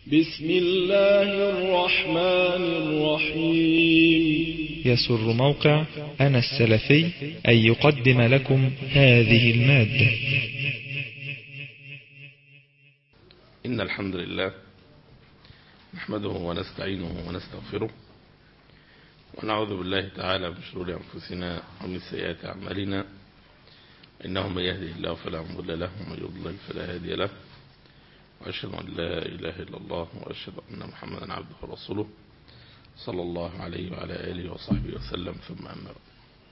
بسم الله الرحمن الرحيم. يسر موقع أنا السلفي أن يقدم لكم هذه المادة. إن الحمد لله نحمده ونستعينه ونستغفره ونعوذ بالله تعالى من شرور أنفسنا ومن سيئات أعمالنا، إنه من يهده الله فلا مضل له ومن يضلل فلا هادي له، وأشهد أن لا إله إلا الله وأشهد أن محمدا عبده ورسوله صلى الله عليه وعلى آله وصحبه وسلم، ثم أما بعد.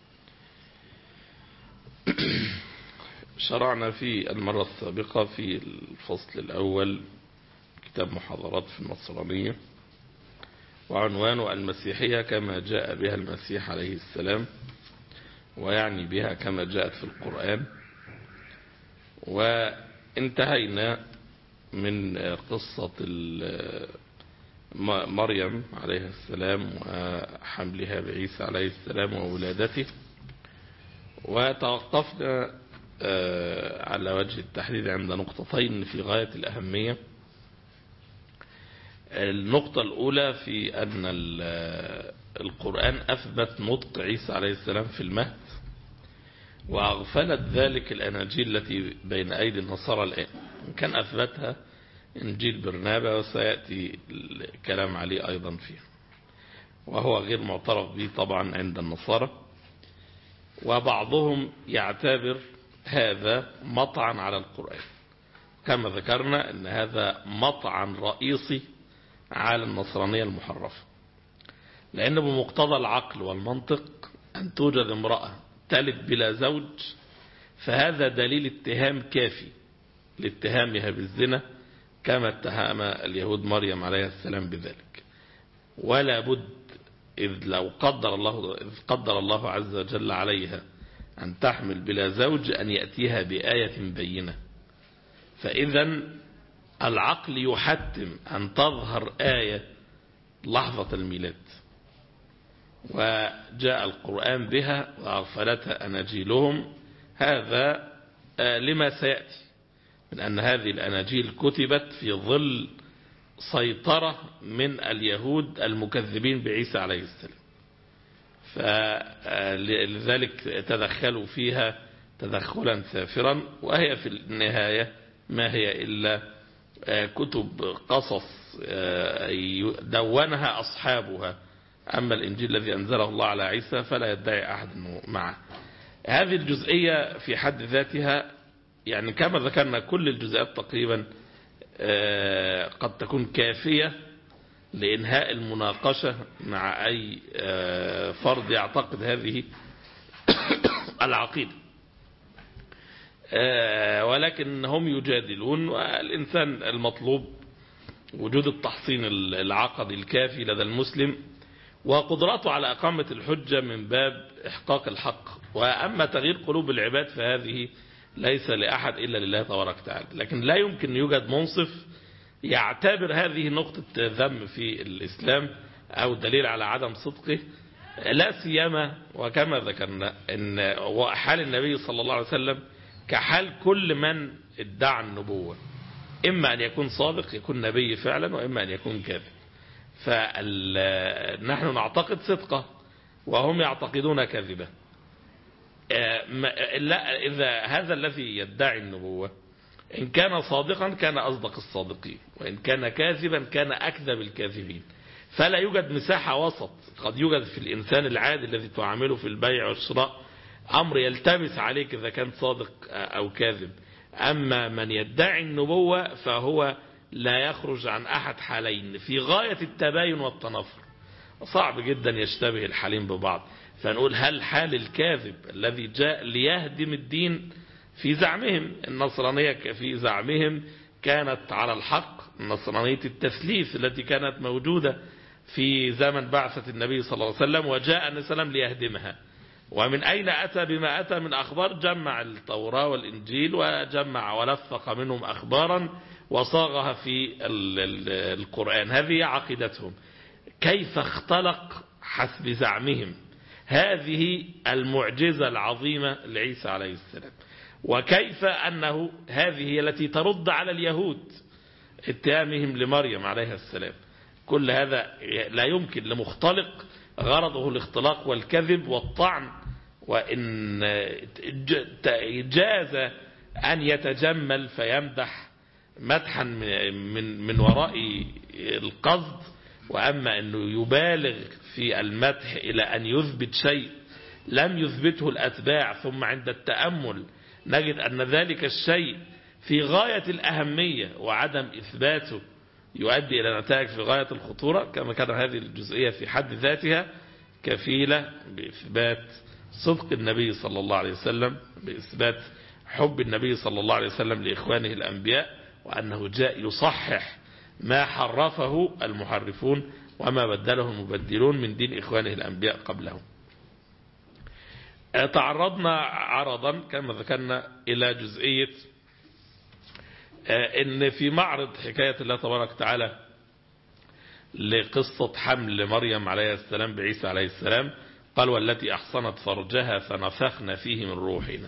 شرعنا في المرة السابقة في الفصل الأول كتاب محاضرات في النصرانية، وعنوانه المسيحية كما جاء بها المسيح عليه السلام، ويعني بها كما جاءت في القرآن. وانتهينا من قصة مريم عليه السلام وحملها بعيسى عليه السلام وولادته، وتوقفنا على وجه التحديد عند نقطتين في غاية الأهمية. النقطة الأولى في أن القرآن أثبت نطق عيسى عليه السلام في المهد، وأغفلت ذلك الأناجيل التي بين أيدي النصارى الآن. كان أثبتها إنجيل برنابا، وسيأتي الكلام عليه أيضا فيه، وهو غير معترف به طبعا عند النصارى. وبعضهم يعتبر هذا مطعن على القرآن، كما ذكرنا أن هذا مطعن رئيسي على النصرانية المحرفة، لأن بمقتضى العقل والمنطق أن توجد امرأة تلد بلا زوج فهذا دليل اتهام كافي لاتهامها بالزنا، كما اتهم اليهود مريم عليه السلام بذلك. ولا بد إذ قدر الله عز وجل عليها أن تحمل بلا زوج أن يأتيها بآية بينة. فإذا العقل يحتم أن تظهر آية لحظة الميلاد، وجاء القرآن بها وأغفلتها أناجيلهم. هذا لما سيأتي من أن هذه الأناجيل كتبت في ظل سيطرة من اليهود المكذبين بعيسى عليه السلام، فلذلك تدخلوا فيها تدخلا سافرا، وهي في النهاية ما هي إلا كتب قصص دونها أصحابها. أما الإنجيل الذي أنزله الله على عيسى فلا يدعي أحد معه. هذه الجزئية في حد ذاتها يعني كما ذكرنا كل الجزئيات تقريبا قد تكون كافية لإنهاء المناقشة مع أي فرد يعتقد هذه العقيدة، ولكن هم يجادلون. والإنسان المطلوب وجود التحصين العقدي الكافي لدى المسلم وقدرته على إقامة الحجة من باب إحقاق الحق. وأما تغيير قلوب العباد فهذه ليس لأحد إلا لله تبارك وتعالى، لكن لا يمكن يوجد منصف يعتبر هذه نقطة ذم في الإسلام أو دليل على عدم صدقه، لا سيما وكما ذكرنا أن حال النبي صلى الله عليه وسلم كحال كل من ادعى النبوة، إما أن يكون صادق يكون نبي فعلا، وإما أن يكون كاذب. فنحن نعتقد صدقه وهم يعتقدون كذبه. لا، إذا هذا الذي يدعي النبوة إن كان صادقا كان أصدق الصادقين، وإن كان كاذبا كان أكذب الكاذبين. فلا يوجد مساحة وسط. قد يوجد في الإنسان العادي الذي تعامله في البيع والشراء أمر يلتبس عليك إذا كان صادق أو كاذب. أما من يدعي النبوة فهو لا يخرج عن أحد حالين في غاية التباين والتنافر. صعب جدا يشتبه الحالين ببعض. فنقول هل حال الكاذب الذي جاء ليهدم الدين في زعمهم، النصرانية في زعمهم كانت على الحق، نصرانية التثليث التي كانت موجودة في زمن بعثة النبي صلى الله عليه وسلم، وجاء النبي صلى الله عليه وسلم ليهدمها. ومن أين أتى بما أتى من أخبار؟ جمع التوراة والإنجيل وجمع ولفق منهم أخبارا وصاغها في القرآن. هذه عقيدتهم. كيف اختلق حسب زعمهم هذه المعجزة العظيمة لعيسى عليه السلام، وكيف أنه هذه التي ترد على اليهود اتهامهم لمريم عليها السلام. كل هذا لا يمكن لمختلق غرضه الاختلاق والكذب والطعن، وإن جاز أن يتجمل فيمدح مدحا من وراء القصد، وأما أنه يبالغ في المدح إلى أن يثبت شيء لم يثبته الأتباع، ثم عند التأمل نجد أن ذلك الشيء في غاية الأهمية وعدم إثباته يؤدي إلى نتائج في غاية الخطورة، كما كان هذه الجزئية في حد ذاتها كفيلة بإثبات صدق النبي صلى الله عليه وسلم، بإثبات حب النبي صلى الله عليه وسلم لإخوانه الأنبياء، وأنه جاء يصحح ما حرفه المحرفون وما بدله المبدلون من دين إخوانه الأنبياء قبلهم. تعرضنا عرضا كما ذكرنا إلى جزئية إن في معرض حكاية الله تبارك وتعالى لقصة حمل مريم عليه السلام بعيسى عليه السلام، قال والتي أحصنت فرجها فنفخنا فيه من روحنا.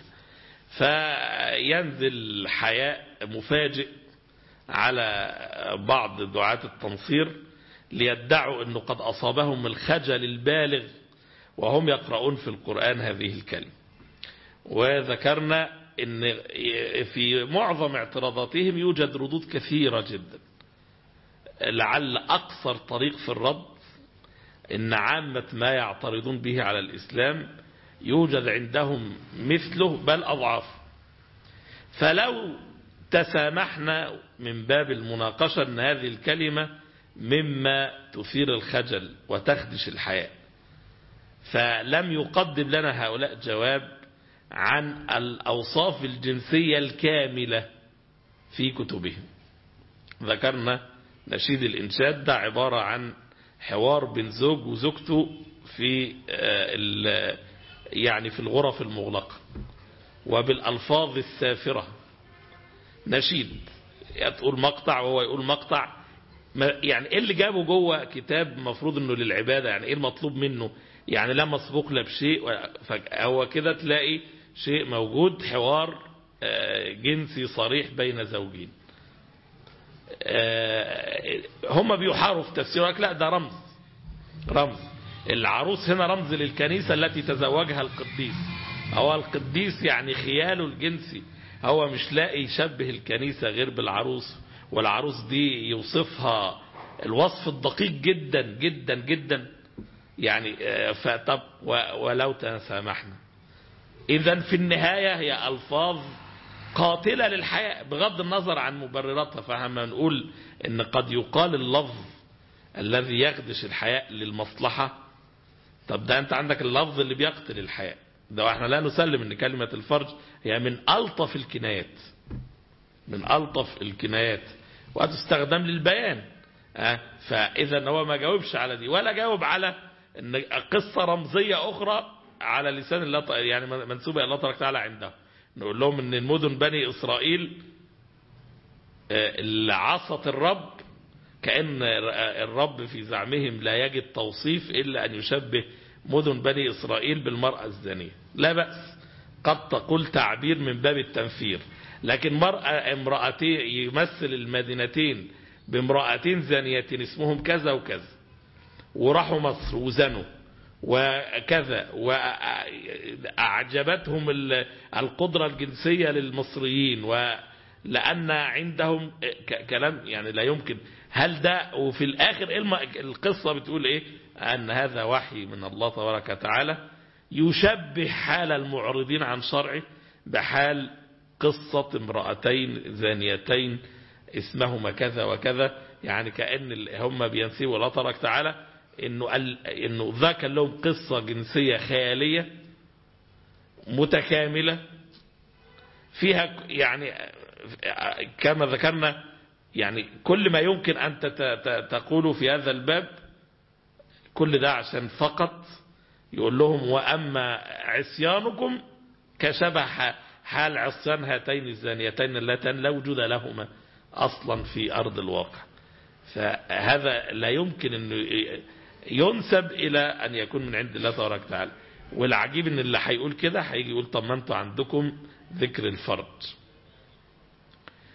فينزل حياء مفاجئ على بعض دعاة التنصير ليدعوا أنه قد أصابهم الخجل البالغ وهم يقرؤون في القرآن هذه الكلمة. وذكرنا أن في معظم اعتراضاتهم يوجد ردود كثيرة جدا، لعل أقصر طريق في الرد إن عامة ما يعترضون به على الإسلام يوجد عندهم مثله بل أضعاف. فلو تسامحنا من باب المناقشة أن هذه الكلمة مما تثير الخجل وتخدش الحياء، فلم يقدم لنا هؤلاء جواب عن الأوصاف الجنسية الكاملة في كتبهم. ذكرنا نشيد الإنشاد ده عبارة عن حوار بين زوج وزوجته في يعني في الغرف المغلقة وبالألفاظ السافرة. نشيد تقول مقطع وهو يقول مقطع، يعني ايه اللي جابه جوه كتاب مفروض انه للعبادة؟ يعني ايه المطلوب منه؟ يعني لا مسبوق لا بشيء، هو كده تلاقي شيء موجود، حوار جنسي صريح بين زوجين. هم بيحاروا في تفسيرك لا ده رمز العروس هنا رمز للكنيسة التي تزوجها القديس. هو القديس يعني خياله الجنسي، هو مش لاقي يشبه الكنيسة غير بالعروس، والعروس دي يوصفها الوصف الدقيق جدا جدا جدا. يعني فطب ولو تسامحنا، إذن في النهاية هي ألفاظ قاتلة للحياة بغض النظر عن مبرراتها. فهما نقول إن قد يقال اللفظ الذي يخدش الحياة للمصلحة. طب ده أنت عندك اللفظ اللي بيقتل الحياة ده، واحنا لا نسلم ان كلمة الفرج هي من ألطف الكنايات، من ألطف الكنايات وتستخدم للبيان. فإذا هو ما جاوبش على دي ولا جاوب على ان قصة رمزية أخرى على لسان الله، يعني منسوبة إلى الله تبارك وتعالى عنده. نقول لهم ان المدن بني إسرائيل اللي عصت الرب، كأن الرب في زعمهم لا يجد توصيف إلا أن يشبه مدن بني إسرائيل بالمرأة الزانية. لا بأس، قد تقول تعبير من باب التنفير، لكن امرأتين يمثل المدينتين بامرأتين زانيتين اسمهم كذا وكذا، وراحوا مصر وزنوا وكذا، وأعجبتهم القدرة الجنسية للمصريين، ولأن عندهم كلام يعني لا يمكن. هل ده وفي الآخر القصة بتقول إيه؟ أن هذا وحي من الله تبارك وتعالى يشبه حال المعرضين عن شرعه بحال قصة امرأتين زانيتين اسمهما كذا وكذا. يعني كأن هم بينسبوا الله تبارك وتعالى إنه ذاك لهم قصة جنسية خيالية متكاملة فيها، يعني كما ذكرنا يعني كل ما يمكن أن تقوله في هذا الباب. كل ده عشان فقط يقول لهم وأما عصيانكم كشبه حال عصيان هاتين الزانيتين اللتان لا وجود لهما أصلا في أرض الواقع. فهذا لا يمكن أن ينسب إلى أن يكون من عند الله تبارك وتعالى. والعجيب أن اللي هيقول كده هيجي يقول طب ما أنتوا عندكم ذكر الفرج.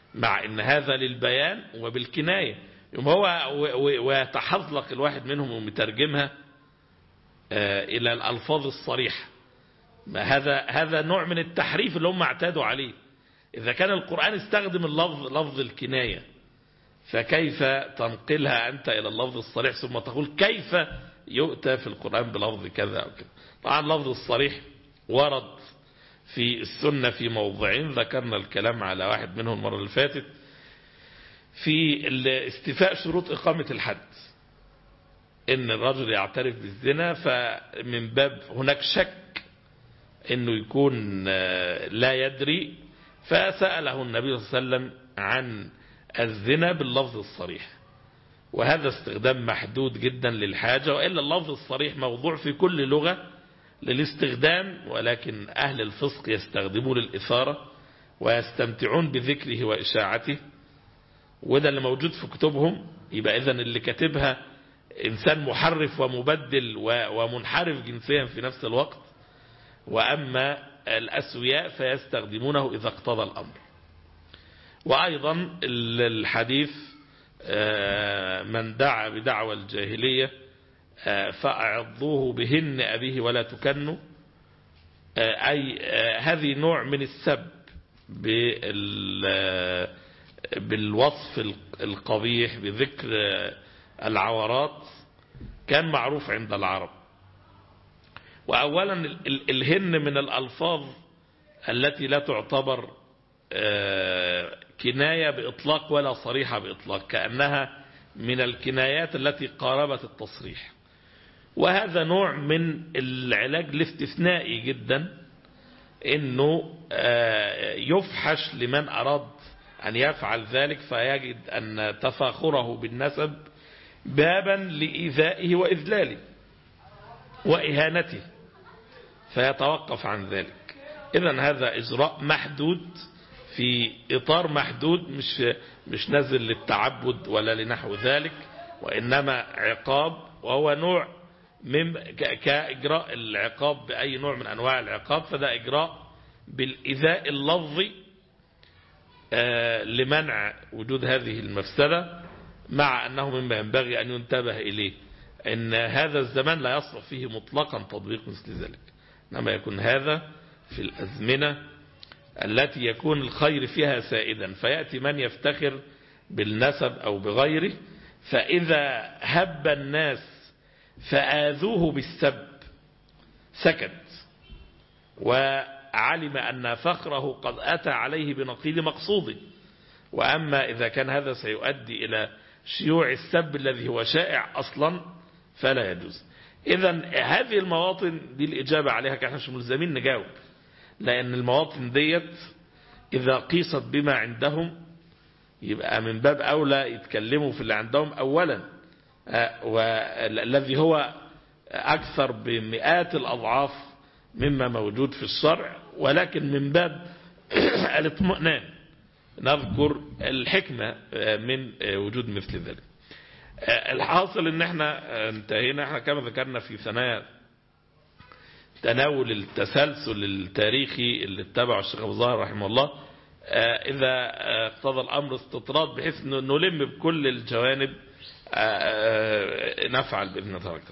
مع ان هذا للبيان وبالكناية. يوم هو ويتحذلق الواحد منهم ومترجمها الى الالفاظ الصريحة. هذا نوع من التحريف اللي هم اعتادوا عليه. اذا كان القرآن استخدم لفظ الكناية، فكيف تنقلها انت الى اللفظ الصريح ثم تقول كيف يؤتى في القرآن بلفظ كذا او كذا؟ طبعا اللفظ الصريح ورد في السنة في موضعين، ذكرنا الكلام على واحد منهم المرة اللي فاتت، في استيفاء شروط إقامة الحد، إن الرجل يعترف بالزنا، فمن باب هناك شك إنه يكون لا يدري، فسأله النبي صلى الله عليه وسلم عن الزنا باللفظ الصريح، وهذا استخدام محدود جدا للحاجة، وإلا اللفظ الصريح موضوع في كل لغة للاستخدام، ولكن أهل الفسق يستخدمون الإثارة ويستمتعون بذكره وإشاعته، وده اللي موجود في كتبهم. يبقى إذن اللي كاتبها إنسان محرف ومبدل ومنحرف جنسيا في نفس الوقت، وأما الأسوياء فيستخدمونه إذا اقتضى الأمر. وأيضا الحديث من دعا بدعوى الجاهلية فأعضوه بهن أبيه ولا تكنوا، أي هذه نوع من السب بالوصف القبيح بذكر العورات، كان معروف عند العرب. وأولا الهن من الألفاظ التي لا تعتبر كناية بإطلاق ولا صريحة بإطلاق، كأنها من الكنايات التي قاربت التصريح، وهذا نوع من العلاج الاستثنائي جدا، انه يفحش لمن اراد ان يفعل ذلك، فيجد ان تفاخره بالنسب بابا لإيذائه وإذلاله وإهانته، فيتوقف عن ذلك. إذن هذا إجراء محدود في إطار محدود، مش نزل للتعبد ولا لنحو ذلك، وإنما عقاب، وهو نوع من كإجراء العقاب بأي نوع من أنواع العقاب، فده إجراء بالإيذاء اللفظي لمنع وجود هذه المفسدة، مع أنه مما ينبغي أن ينتبه إليه أن هذا الزمان لا يصلح فيه مطلقا تطبيق مثل ذلك، إنما يكون هذا في الأزمنة التي يكون الخير فيها سائدا، فيأتي من يفتخر بالنسب أو بغيره، فإذا هب الناس فآذوه بالسب سكت، وعلم أن فخره قد أتى عليه بنقيض مقصوده. وأما إذا كان هذا سيؤدي إلى شيوع السب الذي هو شائع أصلا فلا يجوز. إذن هذه المواطن دي الإجابة عليها كان مش ملزمين نجاوب، لأن المواطن ديت إذا قيست بما عندهم يبقى من باب أولى يتكلموا في اللي عندهم أولا، والذي هو أكثر بمئات الأضعاف مما موجود في الشرع، ولكن من باب الاطمئنان نذكر الحكمة من وجود مثل ذلك. الحاصل ان احنا انتهينا، احنا كما ذكرنا في ثنايا تناول التسلسل التاريخي اللي اتبعه الشيخ أبو ظاهر رحمه الله، إذا اقتضى الأمر استطراد بحيث نلم بكل الجوانب نفعل بإذن الله تعالى.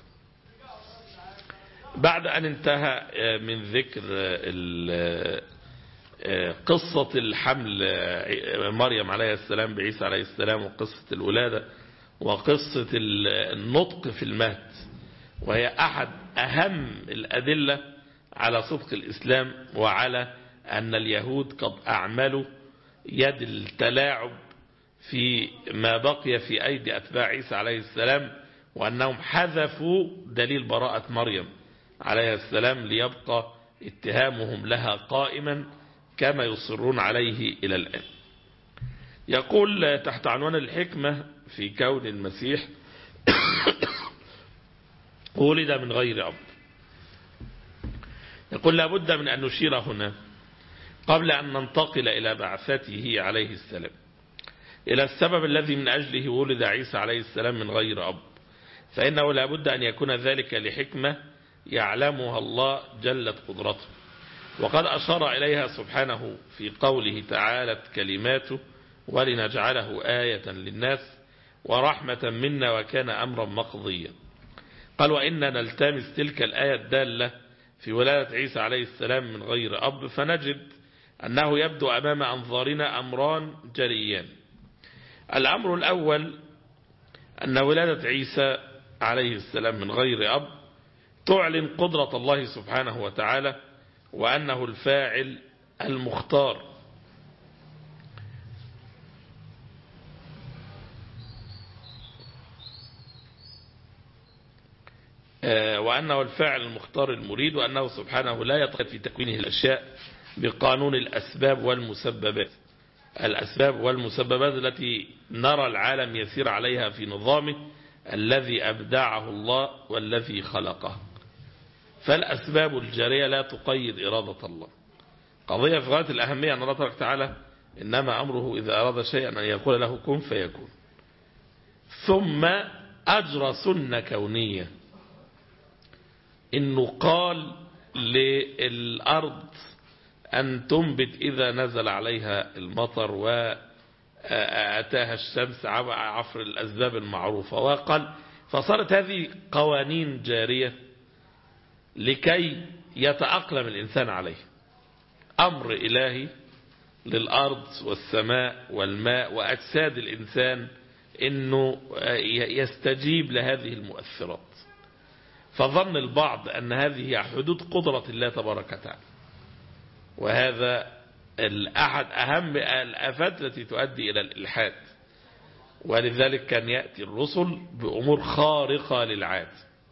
بعد أن انتهى من ذكر قصة الحمل مريم عليه السلام بعيسى عليه السلام، وقصة الولادة، وقصة النطق في المهد، وهي أحد أهم الأدلة على صدق الإسلام وعلى أن اليهود قد أعملوا يد التلاعب في ما بقي في أيدي أتباع عيسى عليه السلام، وأنهم حذفوا دليل براءة مريم عليه السلام ليبقى اتهامهم لها قائما كما يصرون عليه إلى الآن. يقول تحت عنوان الحكمة في كون المسيح ولد من غير أب، يقول لابد من أن نشير هنا قبل أن ننتقل إلى بعثته عليه السلام إلى السبب الذي من أجله ولد عيسى عليه السلام من غير أب، فإنه لابد أن يكون ذلك لحكمة يعلمها الله جلت قدرته، وقد أشار إليها سبحانه في قوله تعالى كلماته ولنجعله آية للناس ورحمة منا وكان أمرا مقضيا. قال وإننا نلتمس تلك الآية الدالة في ولادة عيسى عليه السلام من غير أب، فنجد أنه يبدو أمام أنظارنا أمران جليان. الأمر الأول أن ولادة عيسى عليه السلام من غير أب تعلن قدرة الله سبحانه وتعالى وأنه الفاعل المختار، وأنه الفاعل المختار المريد، وأنه سبحانه لا يتقيد في تكوينه الأشياء بقانون الأسباب والمسببات. الأسباب والمسببات التي نرى العالم يسير عليها في نظامه الذي أبدعه الله والذي خلقه. فالأسباب الجارية لا تقيد إرادة الله. قضية في غاية الأهمية أن الله تبارك وتعالى إنما أمره إذا أراد شيئا أن يقول له كن فيكون. ثم أجرى سنة كونية، إنه قال للأرض أن تنبت إذا نزل عليها المطر وأتاها الشمس عفر الأسباب المعروفة، وقال فصارت هذه قوانين جارية لكي يتأقلم الإنسان عليه. أمر إلهي للأرض والسماء والماء وأجساد الإنسان إنه يستجيب لهذه المؤثرات. فظن البعض أن هذه هي حدود قدرة الله تبارك وتعالى، وهذا أحد أهم الآفات التي تؤدي إلى الإلحاد. ولذلك كان يأتي الرسل بأمور خارقة للعادة،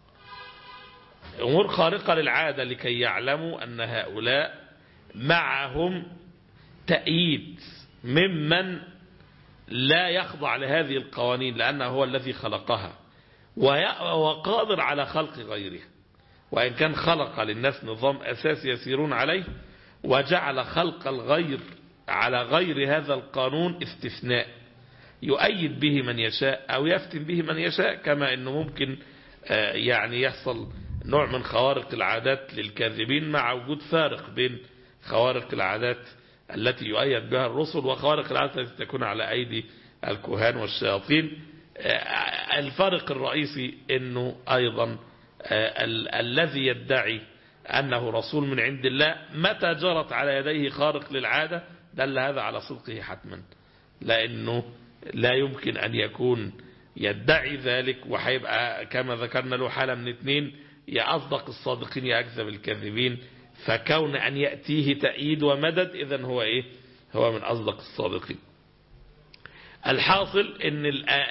أمور خارقة للعادة لكي يعلموا أن هؤلاء معهم تأييد ممن لا يخضع لهذه القوانين، لأنه هو الذي خلقها وقادر على خلق غيرها. وإن كان خلق للناس نظام أساسي يسيرون عليه، وجعل خلق الغير على غير هذا القانون استثناء يؤيد به من يشاء أو يفتن به من يشاء. كما أنه ممكن يعني يحصل نوع من خوارق العادات للكاذبين مع وجود فارق بين خوارق العادات التي يؤيد بها الرسل وخوارق العادات التي تكون على أيدي الكهان والشياطين. الفارق الرئيسي أنه أيضا الذي يدعي أنه رسول من عند الله متى جرت على يديه خارق للعادة دل هذا على صدقه حتما، لأنه لا يمكن أن يكون يدعي ذلك وحيبقى كما ذكرنا له حالة من اثنين: يا أصدق الصادقين يا أكذب الكاذبين. فكون أن يأتيه تأييد ومدد إذن هو إيه؟ هو من أصدق الصادقين. الحاصل أن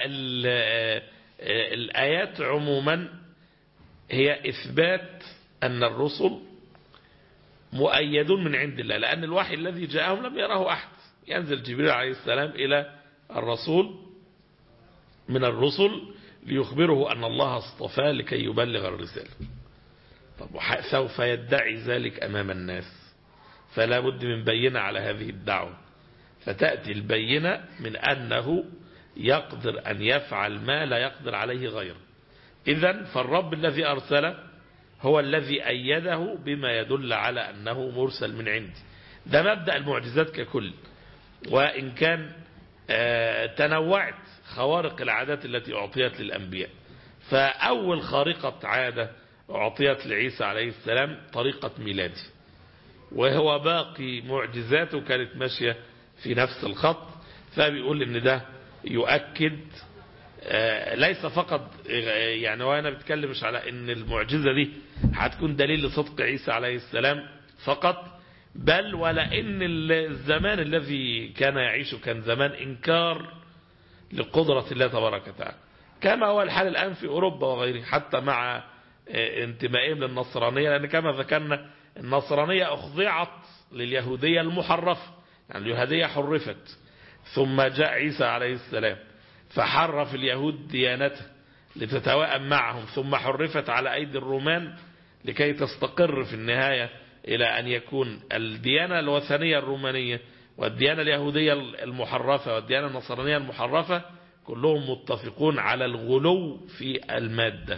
الآيات عموما هي إثبات أن الرسل مؤيدون من عند الله، لأن الوحي الذي جاءهم لم يراه أحد. ينزل جبريل عليه السلام إلى الرسول من الرسل ليخبره أن الله اصطفاه لكي يبلغ الرسالة. طب سوف يدعي ذلك أمام الناس، فلا بد من بينة على هذه الدعوة. فتأتي البينة من أنه يقدر أن يفعل ما لا يقدر عليه غيره. إذن فالرب الذي أرسله هو الذي أيده بما يدل على أنه مرسل من عنده. ده مبدأ المعجزات ككل. وإن كان تنوعت خوارق العادات التي أعطيت للأنبياء، فأول خارقة عادة أعطيت لعيسى عليه السلام طريقة ميلاده، وهو باقي معجزاته كانت ماشية في نفس الخط. فبيقول إن ده يؤكد ليس فقط يعني، وأنا بتكلم مش على إن المعجزة دي هتكون دليل لصدق عيسى عليه السلام فقط، بل ولا إن الزمان الذي كان يعيشه كان زمان إنكار لقدرة الله تبارك وتعالى، كما هو الحال الآن في أوروبا وغيره، حتى مع انتمائهم للنصرانية. لأن كما ذكرنا النصرانية أخضعت لليهودية المحرفة، يعني اليهودية حرفت، ثم جاء عيسى عليه السلام فحرف اليهود ديانته لتتوائم معهم، ثم حرفت على أيدي الرومان لكي تستقر في النهاية إلى أن يكون الديانة الوثنية الرومانية والديانة اليهودية المحرفة والديانة النصرانية المحرفة كلهم متفقون على الغلو في المادة.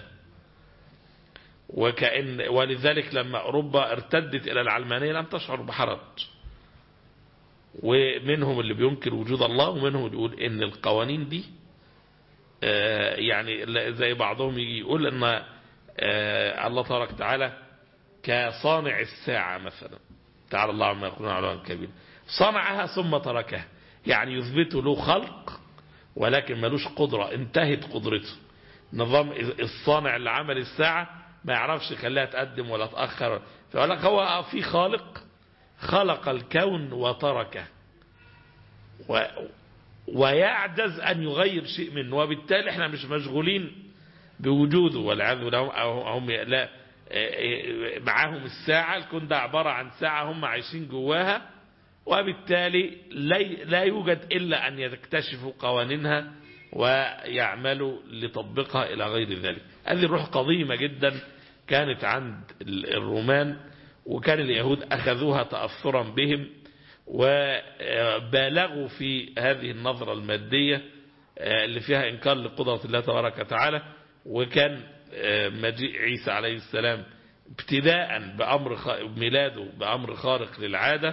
ولذلك لما أوروبا ارتدت إلى العلمانية لم تشعر بحرج، ومنهم اللي بينكر وجود الله، ومنهم اللي يقول ان القوانين دي يعني زي بعضهم يجي يقول ان الله تبارك وتعالى كصانع الساعة مثلا، تعالى الله عما يقولون علوا كبيرا، صنعها ثم تركها، يعني يثبت له خلق ولكن ملوش قدرة، انتهت قدرته. نظام الصانع اللي عمل الساعة ما يعرفش يخليها تقدم ولا تأخر، فيقول لك هو في خالق خلق الكون وتركه ويعجز أن يغير شيء منه، وبالتالي احنا مش مشغولين بوجوده والعياذ بالله. هم لا معاهم الساعة، الكون ده عبارة عن ساعة هم عايشين جواها، وبالتالي لا يوجد إلا أن يكتشفوا قوانينها ويعملوا لتطبيقها إلى غير ذلك. هذه الروح قديمة جدا كانت عند الرومان، وكان اليهود أخذوها تأثرا بهم وبالغوا في هذه النظرة المادية اللي فيها إنكار لقدرة الله تبارك وتعالى. وكان مجيء عيسى عليه السلام ابتداء بأمر ميلاده بأمر خارق للعادة،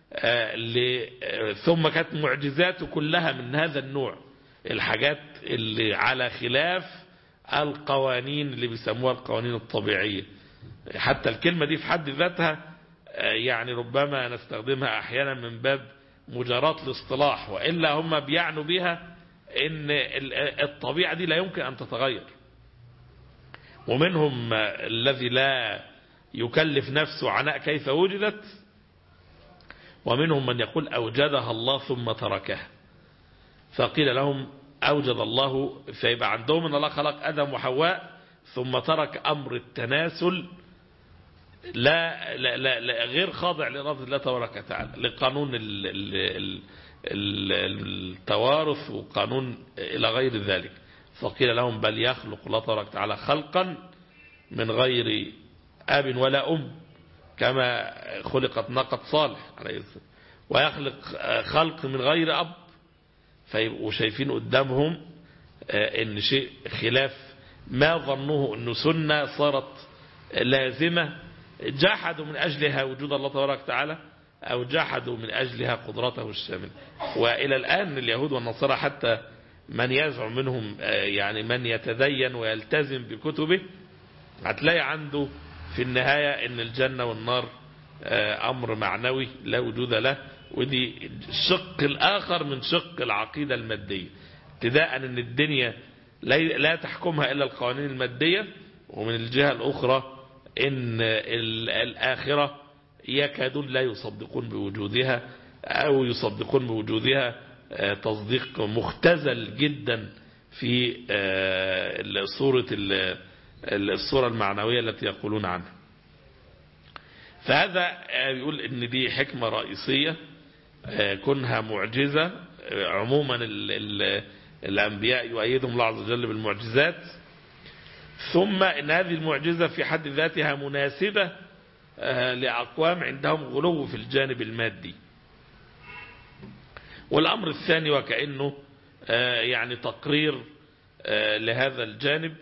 ثم كانت معجزاته كلها من هذا النوع، الحاجات اللي على خلاف القوانين اللي بيسموها القوانين الطبيعية. حتى الكلمة دي في حد ذاتها يعني ربما نستخدمها أحيانا من باب مجاراة الاصطلاح، وإلا هم بيعنوا بها إن الطبيعة دي لا يمكن أن تتغير. ومنهم الذي لا يكلف نفسه عناء كيف وجدت، ومنهم من يقول أوجدها الله ثم تركها. فقيل لهم أوجد الله، فيبقى عندهم أن الله خلق آدم وحواء ثم ترك أمر التناسل لا غير خاضع لإرادة الله تبارك وتعالى، لقانون التوارث وقانون إلى غير ذلك. فقيل لهم بل يخلق الله تبارك وتعالى خلقا من غير أب ولا أم، كما خلقت ناقة صالح عليه السلام، ويخلق خلق من غير أب. فيبقوا شايفين قدامهم ان شيء خلاف ما ظنوه انه سنة صارت لازمة، جحدوا من اجلها وجود الله تبارك وتعالى، او جحدوا من اجلها قدرته الشاملة. والى الان اليهود والنصارى حتى من يزعم منهم يعني من يتدين ويلتزم بكتبه، هتلاقي عنده في النهاية ان الجنة والنار امر معنوي لا وجود له. ودي الشق الآخر من شق العقيدة المادية، ابتداء ان الدنيا لا تحكمها إلا القوانين المادية، ومن الجهة الأخرى ان الآخرة يكادون لا يصدقون بوجودها، أو يصدقون بوجودها تصديق مختزل جدا في الصورة المعنوية التي يقولون عنها. فهذا يقول ان دي حكمة رئيسية كونها معجزة. عموما الأنبياء يؤيدهم الله عز وجل بالمعجزات، ثم ان هذه المعجزة في حد ذاتها مناسبة لأقوام عندهم غلو في الجانب المادي. والأمر الثاني وكأنه يعني تقرير لهذا الجانب،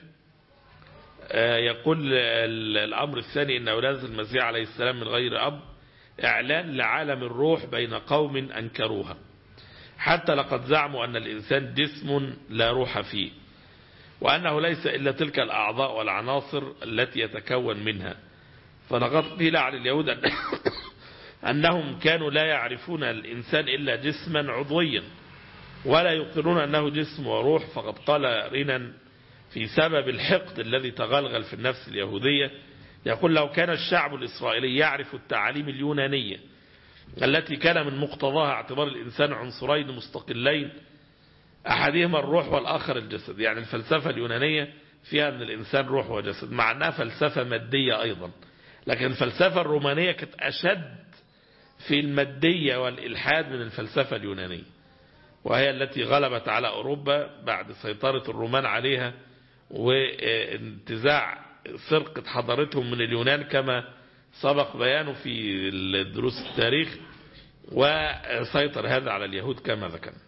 يقول الأمر الثاني إن أولاد المسيح عليه السلام من غير أب إعلان لعالم الروح بين قوم أنكروها، حتى لقد زعموا أن الإنسان جسم لا روح فيه، وأنه ليس إلا تلك الأعضاء والعناصر التي يتكون منها. فلقد قيل عن اليهود أنهم كانوا لا يعرفون الإنسان إلا جسما عضويا، ولا يقرون أنه جسم وروح. فقد قال رينان في سبب الحقد الذي تغلغل في النفس اليهودية، يقول لو كان الشعب الإسرائيلي يعرف التعاليم اليونانية التي كان من مقتضاها اعتبار الإنسان عنصرين مستقلين، أحدهما الروح والآخر الجسد. يعني الفلسفة اليونانية فيها أن الإنسان روح وجسد، مع أنها فلسفة مادية أيضا، لكن الفلسفة الرومانية كانت أشد في المادية والإلحاد من الفلسفة اليونانية، وهي التي غلبت على أوروبا بعد سيطرة الرومان عليها وانتزاع سرقة حضارتهم من اليونان كما سبق بيانه في دروس التاريخ، وسيطر هذا على اليهود كما ذكرنا.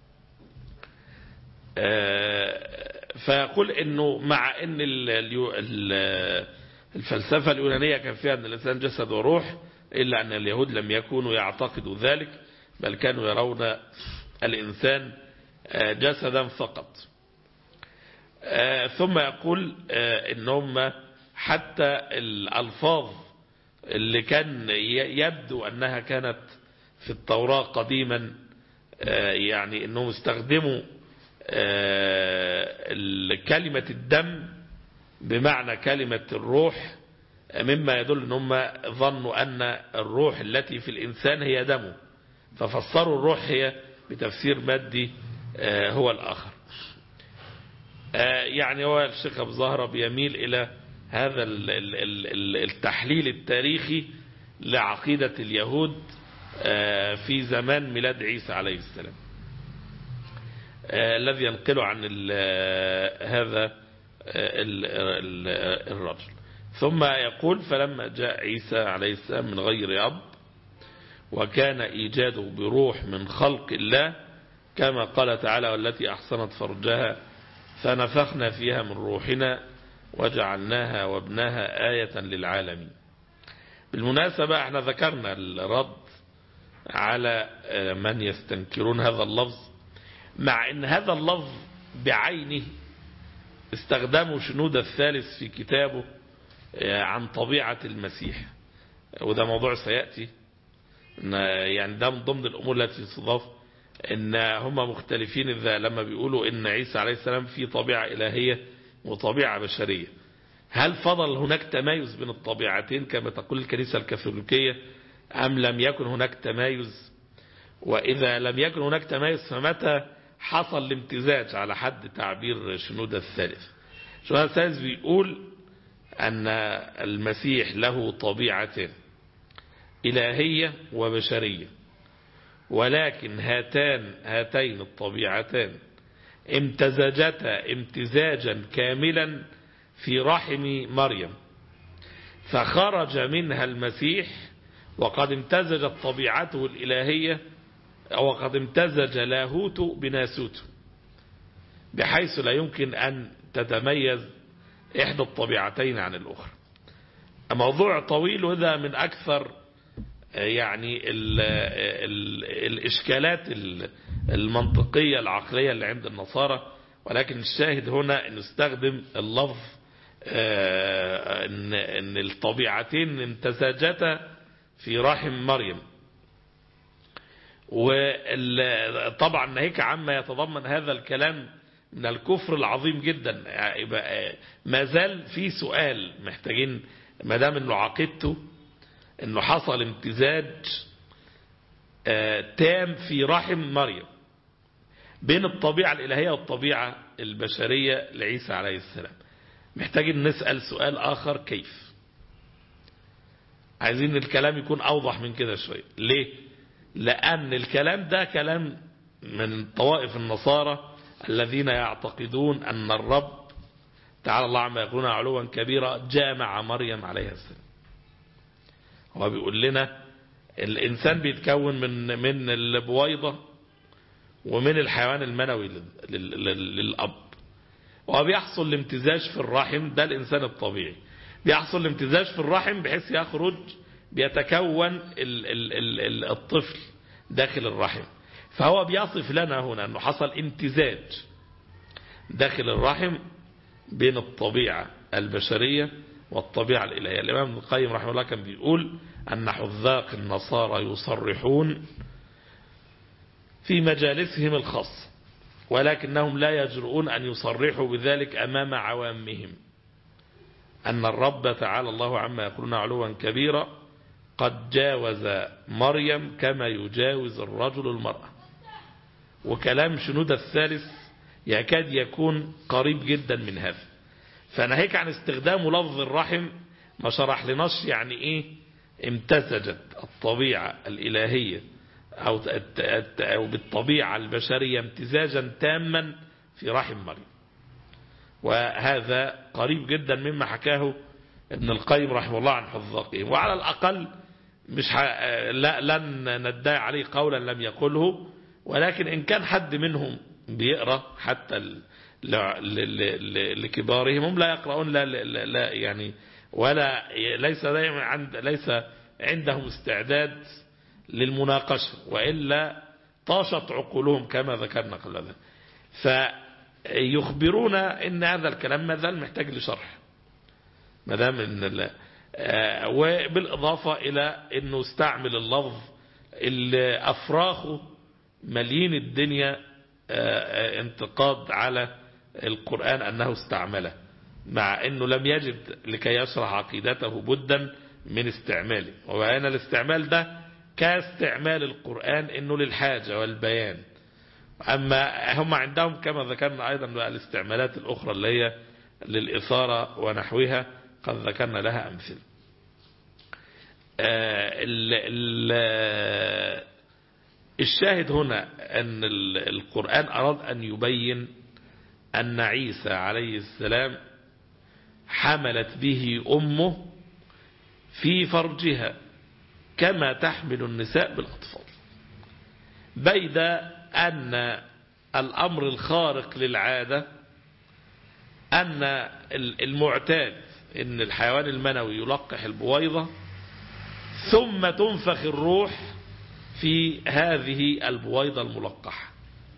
فيقول انه مع ان الفلسفة اليونانية كان فيها ان الانسان جسد وروح، الا ان اليهود لم يكونوا يعتقدوا ذلك، بل كانوا يرون الإنسان جسدا فقط. ثم يقول إنهم حتى الألفاظ اللي كان يبدو أنها كانت في التوراة قديما، يعني أنهم استخدموا كلمة الدم بمعنى كلمة الروح، مما يدل أنهم ظنوا أن الروح التي في الإنسان هي دمه، ففسروا الروح هي بتفسير مادي هو الآخر. يعني هو الشيخ أبو زهرة بيميل إلى هذا التحليل التاريخي لعقيدة اليهود في زمان ميلاد عيسى عليه السلام، الذي ينقل عن هذا الرجل. ثم يقول فلما جاء عيسى عليه السلام من غير أب وكان إيجاده بروح من خلق الله كما قال تعالى والتي أحصنت فرجها فنفخنا فيها من روحنا وجعلناها وابنها آية للعالمين. بالمناسبة احنا ذكرنا الرد على من يستنكرون هذا اللفظ، مع ان هذا اللفظ بعينه استخدمه شنود الثالث في كتابه عن طبيعة المسيح، وده موضوع سيأتي. يعني ده من ضمن الأمور التي تضاف ان هم مختلفين إذا لما بيقولوا ان عيسى عليه السلام في طبيعة إلهية وطبيعة بشرية، هل فضل هناك تمايز بين الطبيعتين كما تقول الكنيسة الكاثوليكية أم لم يكن هناك تمايز؟ وإذا لم يكن هناك تمايز فمتى حصل الامتزاج على حد تعبير شنودة الثالث؟ شنودة الثالث بيقول أن المسيح له طبيعتين إلهية وبشرية، ولكن هاتين الطبيعتان امتزجتا امتزاجا كاملا في رحم مريم، فخرج منها المسيح وقد امتزجت طبيعته الإلهية وقد امتزج لاهوت بناسوت، بحيث لا يمكن أن تتميز إحدى الطبيعتين عن الأخرى. موضوع طويل، وهذا من أكثر يعني الإشكالات المنطقية العقلية اللي عند النصارى، ولكن الشاهد هنا أن نستخدم اللفظ أن الطبيعتين امتزجتا في رحم مريم. وطبعا هيك عما يتضمن هذا الكلام من الكفر العظيم جدا. ما زال في سؤال محتاجين، ما دام انه عقيدته انه حصل امتزاج تام في رحم مريم بين الطبيعة الإلهية والطبيعة البشرية لعيسى عليه السلام، محتاجين نسأل سؤال آخر: كيف؟ عايزين الكلام يكون أوضح من كده شوية. ليه؟ لأن الكلام ده كلام من طوائف النصارى الذين يعتقدون أن الرب تعالى الله عما يقولون علوا كبيرا جامع مريم عليها السلام. هو بيقول لنا الإنسان بيتكون من البويضة ومن الحيوان المنوي للأب، وبيحصل الامتزاج في الرحم، ده الإنسان الطبيعي. بيحصل الامتزاج في الرحم بحيث يخرج بيتكون الطفل داخل الرحم. فهو بيصف لنا هنا أنه حصل امتزاج داخل الرحم بين الطبيعة البشرية والطبيعة الإلهية. الإمام ابن القيم رحمه الله كان بيقول أن حذاق النصارى يصرحون في مجالسهم الخاصة، ولكنهم لا يجرؤون أن يصرحوا بذلك أمام عوامهم، أن الرب تعالى الله عما يقولون علوا كبيرا قد جاوز مريم كما يجاوز الرجل المرأة. وكلام شنود الثالث يكاد يكون قريب جدا من هذا. فناهيك عن استخدام لفظ الرحم ما شرح لناش يعني ايه امتزجت الطبيعة الإلهية أو بالطبيعة البشرية امتزاجا تاما في رحم مريم. وهذا قريب جدا مما حكاه ابن القيم رحمه الله عن حذاقهم، وعلى الأقل مش لن ندعي عليه قولا لم يقله، ولكن إن كان حد منهم بيقرأ حتى لكبارهم، هم لا يقرؤون لا يعني ولا ليس عندهم استعداد للمناقشة، وإلا طاشت عقولهم كما ذكرنا قبل ذلك. فيخبرونا ان هذا الكلام ما زال محتاج لشرح، ما دام ان وبالإضافة إلى أنه استعمل اللفظ اللي أفراخه مليين الدنيا انتقاد على القرآن أنه استعمله، مع أنه لم يجد لكي يشرح عقيدته بدا من استعماله. وبعين الاستعمال ده كاستعمال القرآن أنه للحاجة والبيان. أما هم عندهم كما ذكرنا أيضا بقى الاستعمالات الأخرى اللي هي للإثارة ونحوها، قد ذكرنا لها أمثلة. الشاهد هنا أن القرآن أراد أن يبين أن عيسى عليه السلام حملت به أمه في فرجها كما تحمل النساء بالأطفال، بيد أن الأمر الخارق للعادة أن المعتاد أن الحيوان المنوي يلقح البويضة ثم تنفخ الروح في هذه البويضة الملقحة.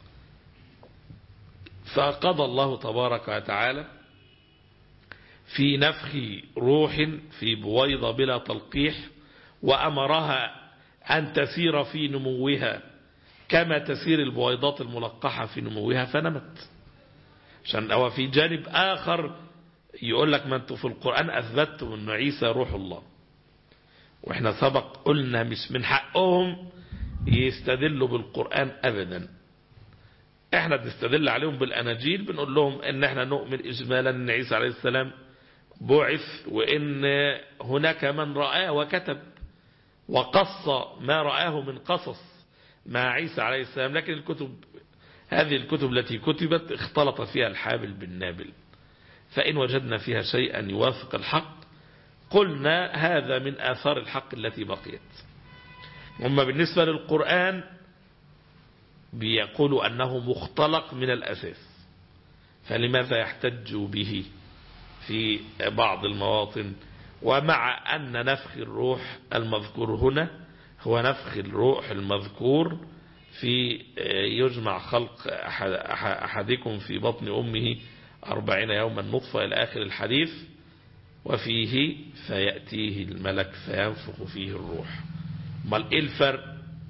فقضى الله تبارك وتعالى في نفخ روح في بويضة بلا تلقيح، وأمرها أن تسير في نموها كما تسير البويضات الملقحة في نموها، فنمت. عشان هو في جانب آخر يقول لك ما انتوا في القرآن أثبتوا أن عيسى روح الله، وإحنا سبق قلنا مش من حقهم يستدلوا بالقرآن أبدا. إحنا بنستدل عليهم بالأناجيل، بنقول لهم إن إحنا نؤمن إجمالا أن عيسى عليه السلام بعث، وإن هناك من رآه وكتب وقص ما رآه من قصص مع عيسى عليه السلام، لكن هذه الكتب التي كتبت اختلط فيها الحابل بالنابل، فإن وجدنا فيها شيئا يوافق الحق قلنا هذا من آثار الحق التي بقيت. هم بالنسبة للقرآن بيقولوا أنه مختلق من الأساس، فلماذا يحتج به في بعض المواطن؟ ومع أن نفخ الروح المذكور هنا هو نفخ الروح المذكور في يجمع خلق أحدكم في بطن أمه 40 يوما نطفة إلى آخر الحديث، وفيه فيأتيه الملك فينفخ فيه الروح. ما إيه الفرق؟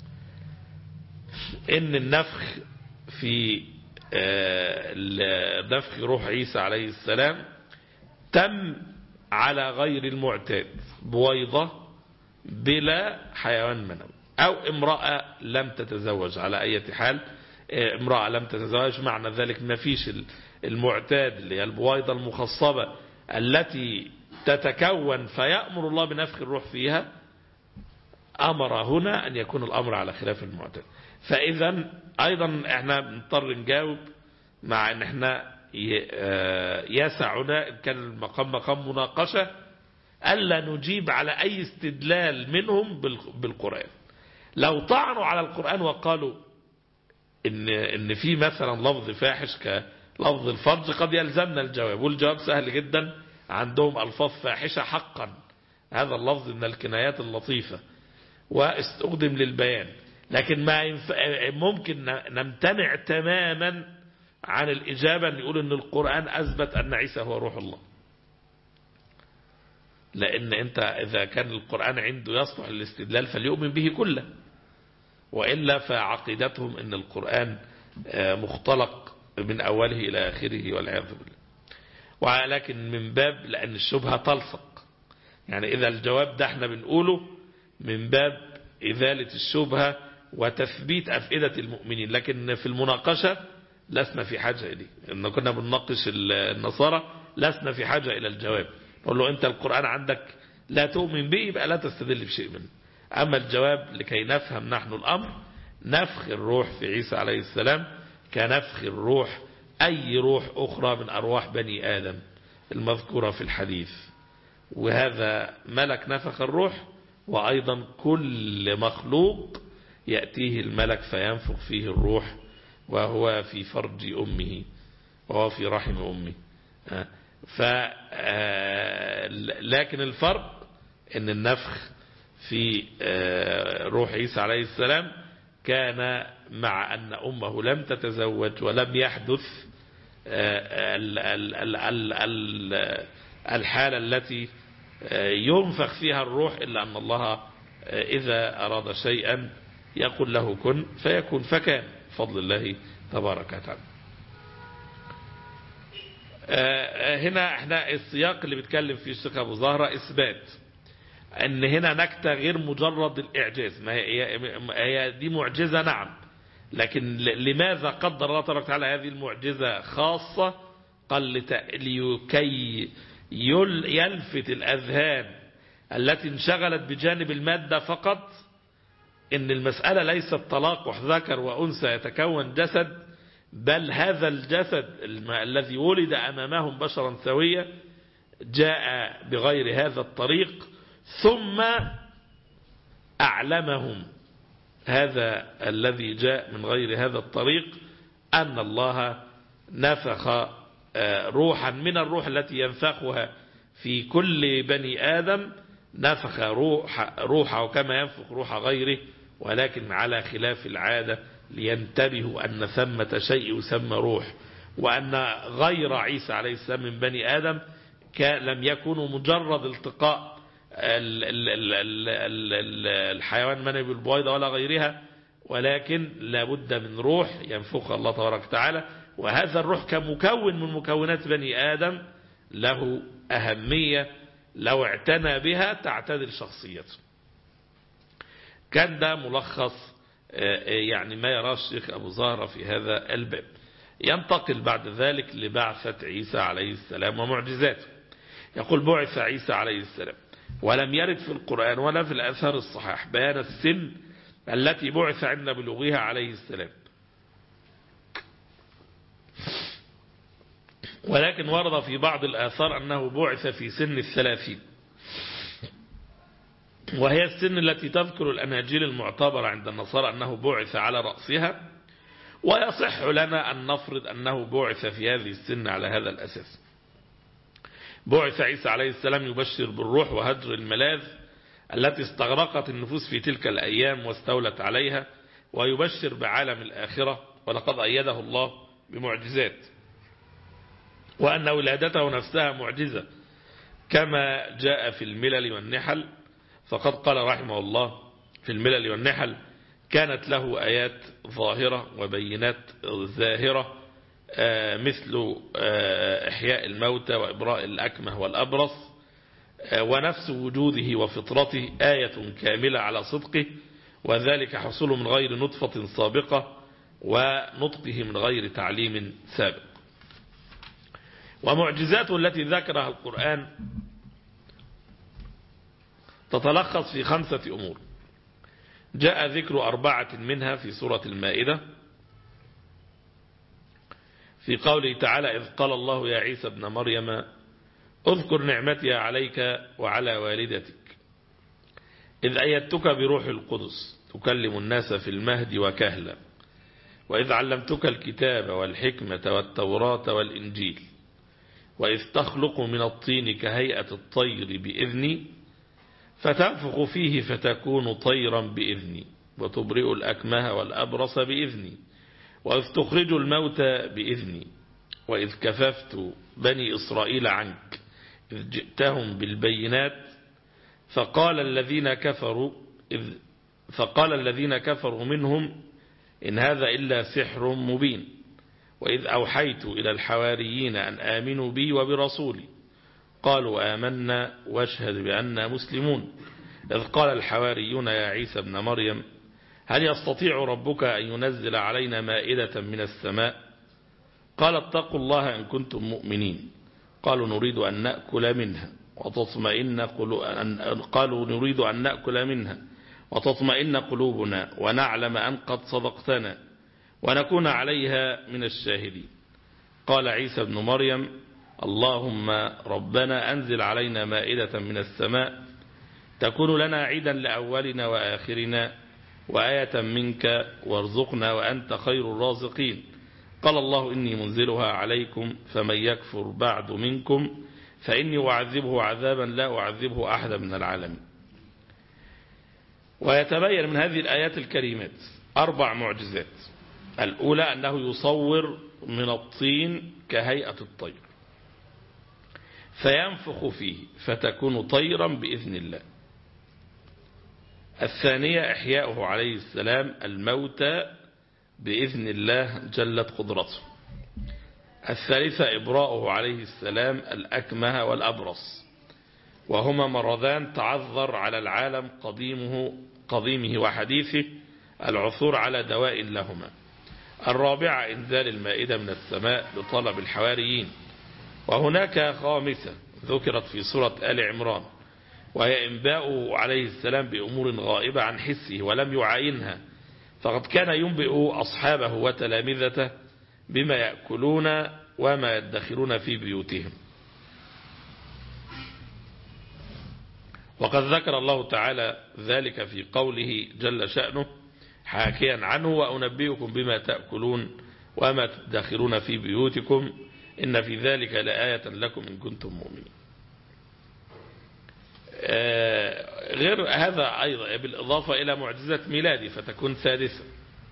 إن النفخ في نفخ روح عيسى عليه السلام تم على غير المعتاد، بويضة بلا حيوان منوي، أو امرأة لم تتزوج. على أي حال امرأة لم تتزوج معنى ذلك ما فيش المعتاد اللي هي البويضة المخصبة التي تتكون فيأمر الله بنفخ الروح فيها. أمر هنا أن يكون الأمر على خلاف المعتاد. فإذا أيضا احنا بنضطر نجاوب، مع ان احنا يسعنا إن كان المقام مقام مناقشة ألا نجيب على أي استدلال منهم بالقرآن. لو طعنوا على القرآن وقالوا إن في مثلا لفظ فاحش كلفظ الفرج قد يلزمنا الجواب، والجواب سهل جدا، عندهم ألفاظ فاحشة حقا، هذا اللفظ من الكنايات اللطيفة واستخدم للبيان، لكن ما ممكن نمتنع تماما عن الإجابة أن يقول أن القرآن أثبت أن عيسى هو روح الله. لأن أنت إذا كان القرآن عنده يصلح للاستدلال فليؤمن به كله، وإلا فعقيدتهم أن القرآن مختلق من أوله إلى آخره والعياذ بالله. ولكن من باب لأن الشبهة تلصق، يعني إذا الجواب ده احنا بنقوله من باب إزالة الشبهة وتثبيت أفئدة المؤمنين، لكن في المناقشة لسنا في حاجة إليه. إن كنا بنناقش النصارى لسنا في حاجة إلى الجواب، نقول له أنت القرآن عندك لا تؤمن به يبقى لا تستدل بشيء منه. أما الجواب لكي نفهم نحن الأمر، نفخ الروح في عيسى عليه السلام كنفخ الروح أي روح أخرى من أرواح بني آدم المذكورة في الحديث، وهذا ملك نفخ الروح، وأيضا كل مخلوق يأتيه الملك فينفخ فيه الروح وهو في فرج أمه وهو في رحم أمه. لكن الفرق ان النفخ في روح عيسى عليه السلام كان مع أن أمه لم تتزوج ولم يحدث الحالة التي ينفخ فيها الروح، إلا أن الله إذا أراد شيئا يقول له كن فيكون، فكان بفضل الله تبارك وتعالى. هنا احنا السياق اللي بيتكلم فيه الشيخ أبو زهرة إثبات أن هنا نكتة غير مجرد الإعجاز، ما هي دي معجزة نعم، لكن لماذا قدر الله تبارك وتعالى هذه المعجزة خاصة؟ قال لكي يلفت الأذهان التي انشغلت بجانب المادة فقط إن المسألة ليست تلاقح ذكر وأنثى يتكون جسد، بل هذا الجسد الذي ولد أمامهم بشرا سويا جاء بغير هذا الطريق، ثم أعلمهم هذا الذي جاء من غير هذا الطريق أن الله نفخ روحا من الروح التي ينفخها في كل بني آدم، نفخ روحه كما ينفخ روح غيره، ولكن على خلاف العادة لينتبهوا أن ثمة شيء يسمى روح، وأن غير عيسى عليه السلام من بني آدم لم يكونوا مجرد التقاء الحيوان مني بالبويضة ولا غيرها، ولكن لابد من روح ينفخها الله تبارك وتعالى، وهذا الروح كمكون من مكونات بني آدم له أهمية لو اعتنى بها تعتدل شخصيته. كان ده ملخص يعني ما يراه الشيخ أبو زهرة في هذا الباب. ينتقل بعد ذلك لبعثة عيسى عليه السلام ومعجزاته. يقول بعث عيسى عليه السلام، ولم يرد في القرآن ولا في الآثار الصحاح بيان السن التي بعث عند بلوغها عليه السلام، ولكن ورد في بعض الآثار أنه بعث في سن 30، وهي السن التي تذكر الأناجيل المعتبرة عند النصارى أنه بعث على رأسها، ويصح لنا أن نفرض أنه بعث في هذه السن على هذا الأساس. بعث عيسى عليه السلام يبشر بالروح وهجر الملاذ التي استغرقت النفوس في تلك الأيام واستولت عليها، ويبشر بعالم الآخرة، ولقد أيده الله بمعجزات، وأن ولادته نفسها معجزة كما جاء في الملل والنحل، فقد قال رحمه الله في الملل والنحل: كانت له آيات ظاهرة وبينات ظاهرة مثل إحياء الموتى وإبراء الأكمه والأبرص، ونفس وجوده وفطرته آية كاملة على صدقه، وذلك حصل من غير نطفة سابقة ونطقه من غير تعليم سابق. ومعجزاته التي ذكرها القرآن تتلخص في 5 أمور. جاء ذكر 4 منها في سورة المائدة في قوله تعالى: إذ قال الله يا عيسى ابن مريم اذكر نعمتي عليك وعلى والدتك إذ أيدتك بروح القدس تكلم الناس في المهد وكهلا، وإذ علمتك الكتاب والحكمة والتوراة والإنجيل، وإذ تخلق من الطين كهيئة الطير بإذني فتنفخ فيه فتكون طيرا بإذني، وتبرئ الأكمه والأبرص بإذني، وإذ تخرج الموتى بإذني، وإذ كففت بني إسرائيل عنك إذ جئتهم بالبينات فقال الذين كفروا منهم إن هذا إلا سحر مبين، وإذ أوحيت إلى الحواريين أن آمنوا بي وبرسولي قالوا آمنا واشهد بأننا مسلمون، إذ قال الحواريون يا عيسى ابن مريم هل يستطيع ربك أن ينزل علينا مائدة من السماء؟ قال اتقوا الله إن كنتم مؤمنين، قالوا نريد أن نأكل منها وتطمئن قلوبنا ونعلم أن قد صدقتنا ونكون عليها من الشاهدين. قال عيسى ابن مريم اللهم ربنا أنزل علينا مائدة من السماء تكون لنا عيدا لأولنا وآخرنا وآية منك وارزقنا وأنت خير الرازقين. قال الله إني منزلها عليكم فمن يكفر بعد منكم فإني أعذبه عذابا لا أعذبه أحدا من العالمين. ويتبين من هذه الآيات الكريمات 4 معجزات. الأولى أنه يصور من الطين كهيئة الطير فينفخ فيه فتكون طيرا بإذن الله. الثانية إحياؤه عليه السلام الموتى بإذن الله جلت قدرته. الثالثة إبراؤه عليه السلام الأكمه والأبرص، وهما مرضان تعذر على العالم قديمه وحديثه العثور على دواء لهما. الرابعة إنزال المائدة من السماء لطلب الحواريين. وهناك خامسة ذكرت في سورة آل عمران، وهي إنباؤه عليه السلام بأمور غائبة عن حسه ولم يعاينها، فقد كان ينبئ أصحابه وتلامذته بما يأكلون وما يدخرون في بيوتهم. وقد ذكر الله تعالى ذلك في قوله جل شأنه حاكيا عنه وأنبئكم بما تأكلون وما تدخرون في بيوتكم إن في ذلك لآية لكم إن كنتم مؤمنين. غير هذا أيضا بالإضافة إلى معجزة ميلادي فتكون سادسة.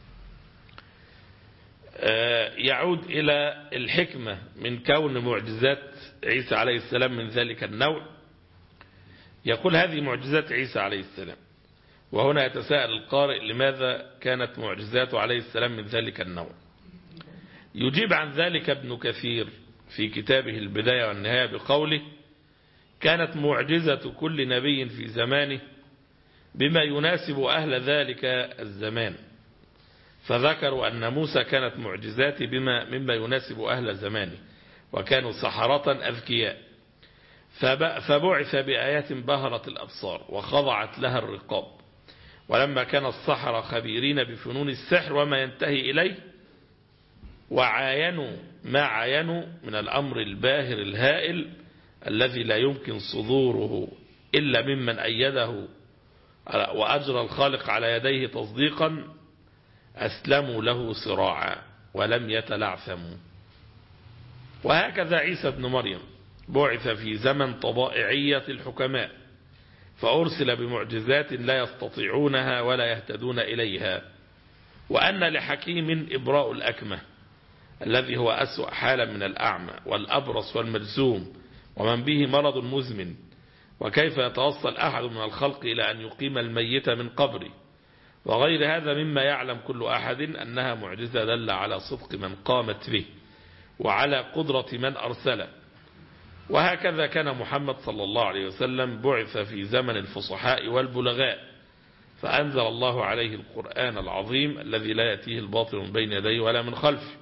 يعود إلى الحكمة من كون معجزات عيسى عليه السلام من ذلك النوع. يقول هذه معجزات عيسى عليه السلام، وهنا يتساءل القارئ لماذا كانت معجزاته عليه السلام من ذلك النوع. يجيب عن ذلك ابن كثير في كتابه البداية والنهاية بقوله كانت معجزة كل نبي في زمانه بما يناسب أهل ذلك الزمان، فذكروا أن موسى كانت معجزاته مما يناسب أهل زمانه وكانوا سحرة أذكياء، فبعث بآيات بهرت الأبصار وخضعت لها الرقاب. ولما كان السحرة خبيرين بفنون السحر وما ينتهي إليه وعاينوا ما عاينوا من الأمر الباهر الهائل الذي لا يمكن صدوره إلا ممن أيده وأجرى الخالق على يديه تصديقا أسلموا له صراعا ولم يتلعثموا. وهكذا عيسى بن مريم بعث في زمن طبائعية الحكماء فأرسل بمعجزات لا يستطيعونها ولا يهتدون إليها. وأن لحكيم إبراء الأكمه الذي هو أسوأ حالا من الأعمى والأبرص والمجزوم ومن به مرض مزمن، وكيف يتوصل أحد من الخلق إلى أن يقيم الميت من قبره، وغير هذا مما يعلم كل أحد أنها معجزة دل على صدق من قامت به وعلى قدرة من أرسله. وهكذا كان محمد صلى الله عليه وسلم بعث في زمن الفصحاء والبلغاء فأنزل الله عليه القرآن العظيم الذي لا يأتيه الباطل من بين يديه ولا من خلفه،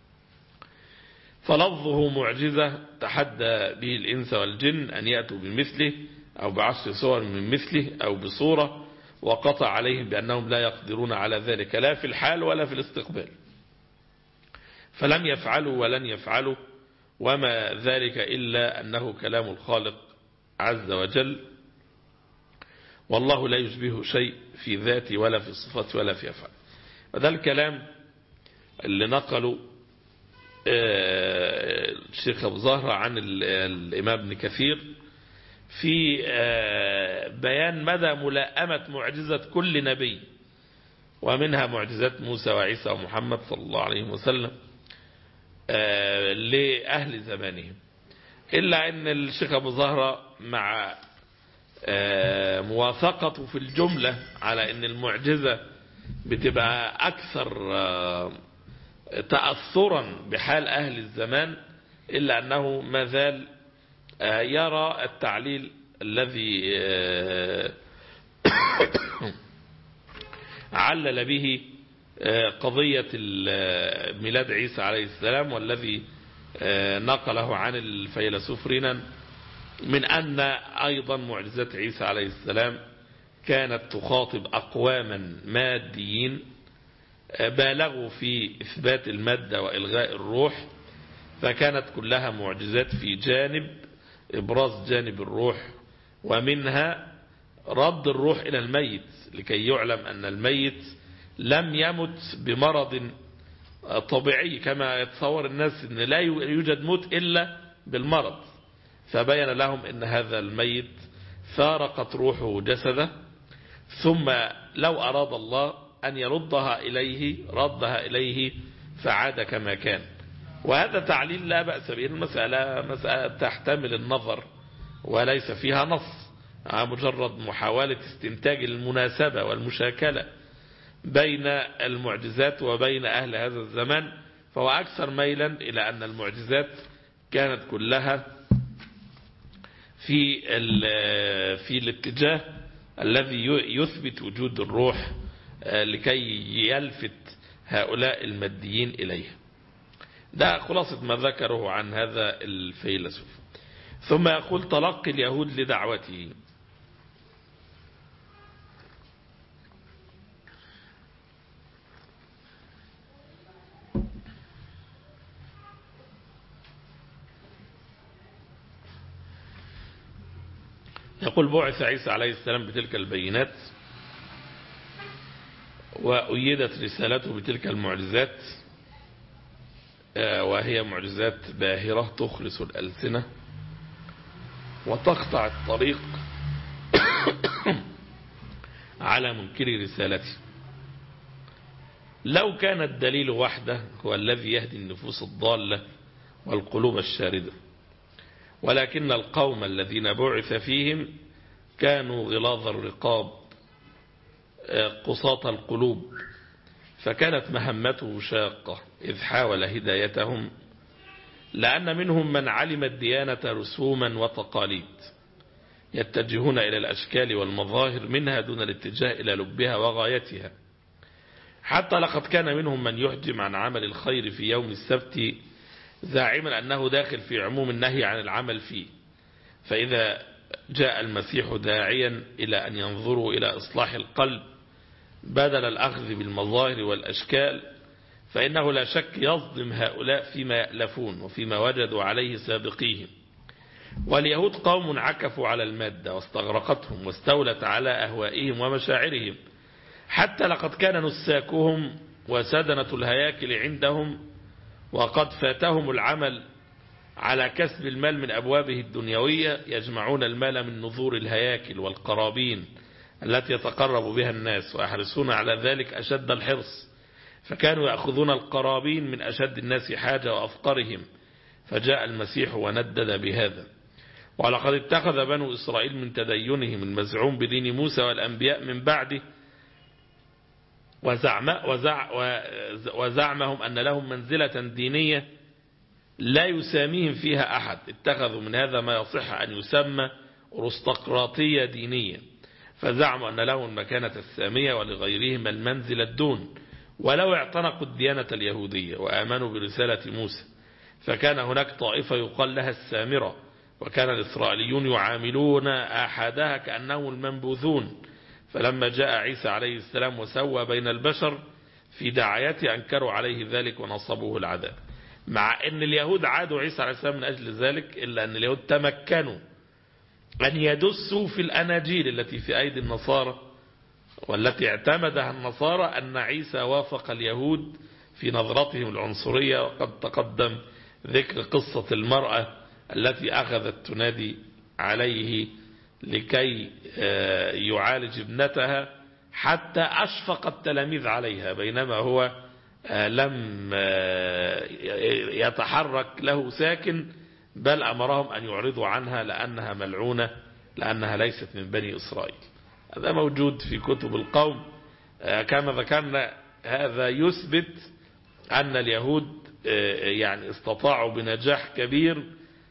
فلفظه معجزة تحدى به الإنس والجن أن يأتوا بمثله أو بعشر صور من مثله أو بصورة، وقطع عليهم بأنهم لا يقدرون على ذلك لا في الحال ولا في الاستقبال، فلم يفعلوا ولن يفعلوا، وما ذلك إلا أنه كلام الخالق عز وجل، والله لا يشبه شيء في ذاته ولا في صفاته ولا في أفعاله. وده الكلام اللي نقله الشيخ أبو زهرة عن الإمام ابن كثير في بيان مدى ملائمة معجزة كل نبي، ومنها معجزات موسى وعيسى ومحمد صلى الله عليه وسلم لأهل زمانهم. إلا أن الشيخ أبو زهرة مع موافقته في الجملة على أن المعجزة بتبقى أكثر تأثرا بحال أهل الزمان، إلا أنه ما زال يرى التعليل الذي علل به قضية ميلاد عيسى عليه السلام، والذي نقله عن الفيلسوف رينان من أن أيضا معجزات عيسى عليه السلام كانت تخاطب أقواما ماديين بالغوا في إثبات المادة وإلغاء الروح، فكانت كلها معجزات في جانب إبراز جانب الروح، ومنها رد الروح إلى الميت لكي يعلم أن الميت لم يمت بمرض طبيعي كما يتصور الناس أن لا يوجد موت إلا بالمرض، فبين لهم أن هذا الميت فارقت روحه جسده، ثم لو أراد الله أن يردها إليه ردها إليه فعاد كما كان. وهذا تعليل لا بأس به، مسألة تحتمل النظر وليس فيها نص، مجرد محاولة استنتاج المناسبة والمشاكلة بين المعجزات وبين أهل هذا الزمان. فهو أكثر ميلا إلى أن المعجزات كانت كلها في الاتجاه الذي يثبت وجود الروح لكي يلفت هؤلاء الماديين إليه. ده خلاصة ما ذكره عن هذا الفيلسوف. ثم يقول تلقي اليهود لدعوته. يقول بعث عيسى عليه السلام بتلك البينات وأيدت رسالته بتلك المعجزات، وهي معجزات باهرة تخلص الألسنة وتقطع الطريق على منكر رسالته. لو كان الدليل وحده هو الذي يهدي النفوس الضالة والقلوب الشاردة، ولكن القوم الذين بعث فيهم كانوا غلاظ الرقاب قساط القلوب، فكانت مهمته شاقة إذ حاول هدايتهم، لأن منهم من علم الديانة رسوما وتقاليد يتجهون إلى الأشكال والمظاهر منها دون الاتجاه إلى لبها وغايتها. حتى لقد كان منهم من يحجم عن عمل الخير في يوم السبت زاعما أنه داخل في عموم النهي عن العمل فيه. فإذا جاء المسيح داعيا إلى أن ينظروا إلى إصلاح القلب بدل الأخذ بالمظاهر والأشكال، فإنه لا شك يصدم هؤلاء فيما يألفون وفيما وجدوا عليه سابقيهم. واليهود قوم عكفوا على المادة واستغرقتهم واستولت على أهوائهم ومشاعرهم، حتى لقد كان نساكهم وسدنة الهياكل عندهم وقد فاتهم العمل على كسب المال من أبوابه الدنيوية، يجمعون المال من نذور الهياكل والقرابين التي يتقرب بها الناس ويحرصون على ذلك أشد الحرص، فكانوا يأخذون القرابين من أشد الناس حاجة وأفقرهم، فجاء المسيح وندد بهذا. ولقد اتخذ بنو إسرائيل من تدينهم المزعوم بدين موسى والأنبياء من بعده وزعمهم أن لهم منزلة دينية لا يساميهم فيها أحد، اتخذوا من هذا ما يصح أن يسمى أرستقراطية دينية، فزعموا أن لهم المكانة السامية ولغيرهم المنزلة الدون، ولو اعتنقوا الديانة اليهودية وآمنوا برسالة موسى. فكان هناك طائفة يقال لها السامرة، وكان الإسرائيليون يعاملون أحدها كأنهم المنبوذون. فلما جاء عيسى عليه السلام وسوى بين البشر في دعايته أنكروا عليه ذلك ونصبوه العذاب، مع أن اليهود عادوا عيسى عليه السلام من أجل ذلك، إلا أن اليهود تمكنوا أن يدسوا في الأناجيل التي في أيدي النصارى والتي اعتمدها النصارى أن عيسى وافق اليهود في نظرتهم العنصرية. وقد تقدم ذكر قصة المرأة التي أخذت تنادي عليه لكي يعالج ابنتها حتى أشفق التلاميذ عليها، بينما هو لم يتحرك له ساكن، بل أمرهم أن يعرضوا عنها لأنها ملعونة، لأنها ليست من بني إسرائيل. هذا موجود في كتب القوم. كما ذكرنا هذا يثبت أن اليهود يعني استطاعوا بنجاح كبير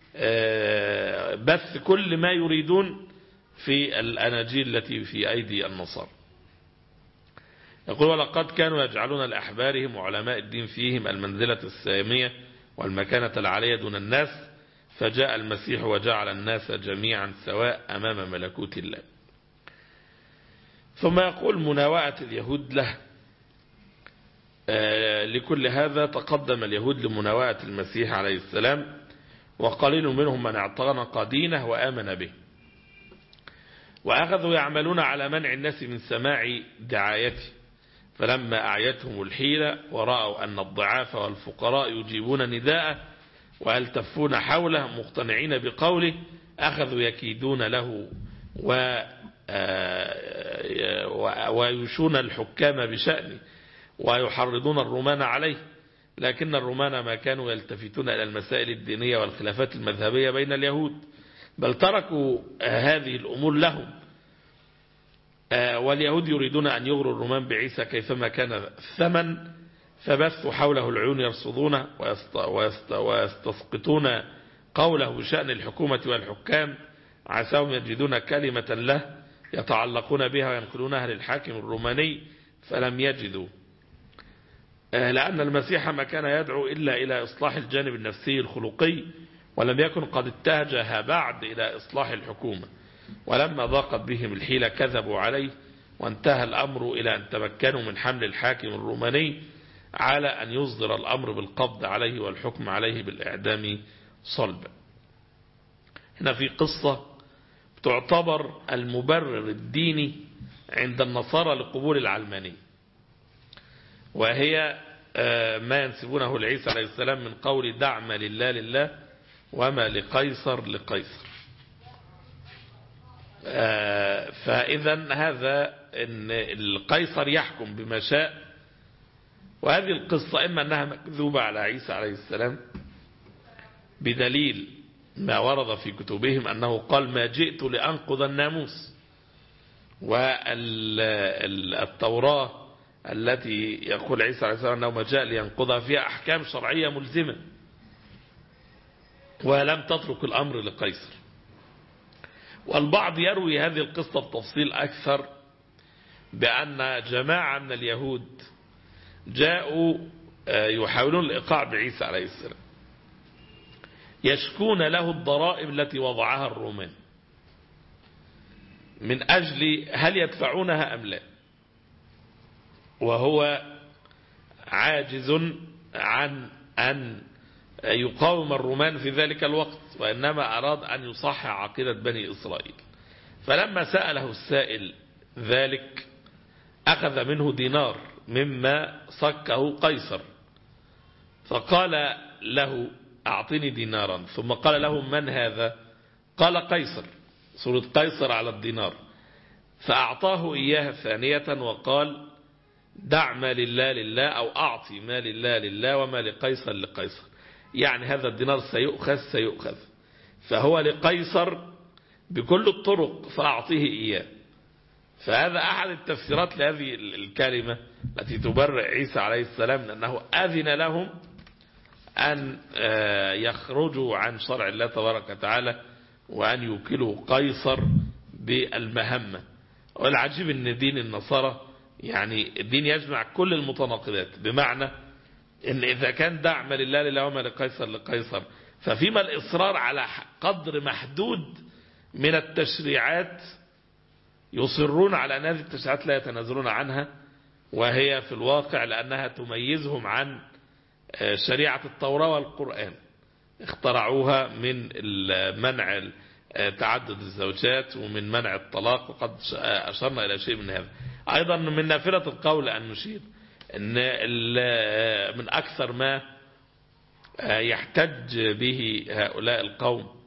بث كل ما يريدون في الأناجيل التي في أيدي النصارى. يقول ولقد كانوا يجعلون لأحبارهم وعلماء الدين فيهم المنزلة السامية والمكانة العالية دون الناس، فجاء المسيح وجعل الناس جميعا سواء أمام ملكوت الله. ثم يقول مناوئة اليهود له. لكل هذا تقدم اليهود لمناوئة المسيح عليه السلام، وقليل منهم من اعتنق دينه وآمن به، وأخذوا يعملون على منع الناس من سماع دعايته. فلما أعيتهم الحيلة ورأوا أن الضعاف والفقراء يجيبون نداءه ويلتفون حوله مقتنعين بقوله، أخذوا يكيدون له ويشون الحكام بشأنه ويحرضون الرومان عليه، لكن الرومان ما كانوا يلتفتون إلى المسائل الدينية والخلافات المذهبية بين اليهود، بل تركوا هذه الأمور لهم. واليهود يريدون أن يغروا الرومان بعيسى كيفما كان الثمن، فبثوا حوله العيون يرصدونه ويستسقطون قوله بشأن الحكومة والحكام، عساهم يجدون كلمة له يتعلقون بها وينقلونها للحاكم الروماني، فلم يجدوا، لأن المسيح ما كان يدعو إلا إلى إصلاح الجانب النفسي الخلقي، ولم يكن قد اتجه بعد إلى إصلاح الحكومة. ولما ضاقت بهم الحيلة كذبوا عليه، وانتهى الأمر إلى أن تمكنوا من حمل الحاكم الروماني على أن يصدر الأمر بالقبض عليه والحكم عليه بالإعدام صلبا. هنا في قصة تعتبر المبرر الديني عند النصارى لقبول العلمانية، وهي ما ينسبونه لعيسى عليه السلام من قول دع ما لله لله وما لقيصر لقيصر. فإذا هذا إن القيصر يحكم بما شاء، وهذه القصة إما أنها مكذوبة على عيسى عليه السلام بدليل ما ورد في كتبهم أنه قال ما جئت لأنقض الناموس، والتوراة التي يقول عيسى عليه السلام أنه ما جاء لينقضها فيها أحكام شرعية ملزمة، ولم تترك الأمر لقيصر. والبعض يروي هذه القصة بتفصيل أكثر بأن جماعة من اليهود جاءوا يحاولون الإيقاع بعيسى عليه السلام، يشكون له الضرائب التي وضعها الرومان من أجل هل يدفعونها أم لا، وهو عاجز عن أن يقاوم الرومان في ذلك الوقت، وإنما أراد أن يصحح عقيدة بني إسرائيل. فلما سأله السائل ذلك أخذ منه دينار مما صكه قيصر، فقال له أعطني دينارا، ثم قال له من هذا؟ قال قيصر، صورة قيصر على الدينار، فأعطاه إياها ثانية وقال دع ما لله لله، أو أعطي ما لله لله وما لقيصر لقيصر، يعني هذا الدينار سيؤخذ، فهو لقيصر بكل الطرق فأعطيه إياه. فهذا أحد التفسيرات لهذه الكلمة التي تبرئ عيسى عليه السلام، لأنه أذن لهم أن يخرجوا عن شرع الله تبارك وتعالى وأن يوكلوا قيصر بالمهمة. والعجيب أن دين النصارى يعني الدين يجمع كل المتناقضات، بمعنى أن إذا كان دعم لله لله وما لقيصر لقيصر، ففيما الإصرار على قدر محدود من التشريعات يصرون على أن هذه التشريعات لا يتنازلون عنها، وهي في الواقع لأنها تميزهم عن شريعة التوراة والقرآن، اخترعوها من منع تعدد الزوجات ومن منع الطلاق، وقد أشرنا إلى شيء من هذا. أيضا من نافلة القول أن نشير أن من أكثر ما يحتج به هؤلاء القوم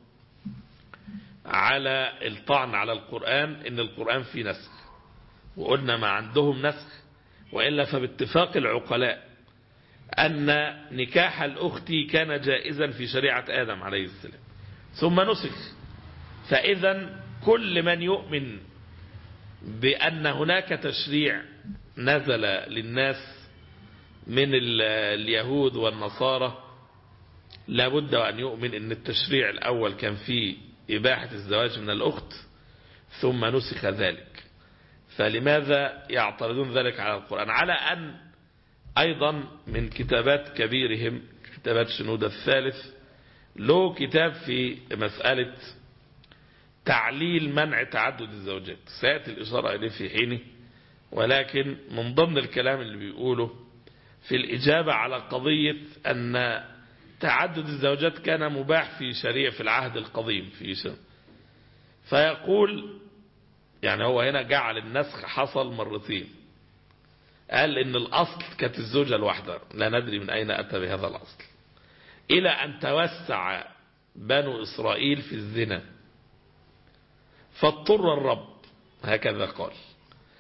على الطعن على القرآن إن القرآن فيه نسخ، وقلنا ما عندهم نسخ، وإلا فباتفاق العقلاء أن نكاح الأخت كان جائزا في شريعة آدم عليه السلام ثم نسخ. فإذا كل من يؤمن بأن هناك تشريع نزل للناس من اليهود والنصارى لابد أن يؤمن أن التشريع الأول كان فيه إباحة الزواج من الأخت ثم نسخ ذلك. فلماذا يعترضون ذلك على القرآن؟ على أن أيضا من كتابات كبيرهم كتابات شنودة الثالث له كتاب في مسألة تعليل منع تعدد الزوجات، سيأتي الإشارة إليه في حينه، ولكن من ضمن الكلام اللي بيقوله في الإجابة على قضية أن تعدد الزوجات كان مباح في شريعة في العهد القديم فيقول يعني هو هنا جعل النسخ حصل مرتين، قال إن الأصل كانت الزوجة الواحدة، لا ندري من أين أتى بهذا الأصل، إلى أن توسع بنو إسرائيل في الزنا فاضطر الرب، هكذا قال،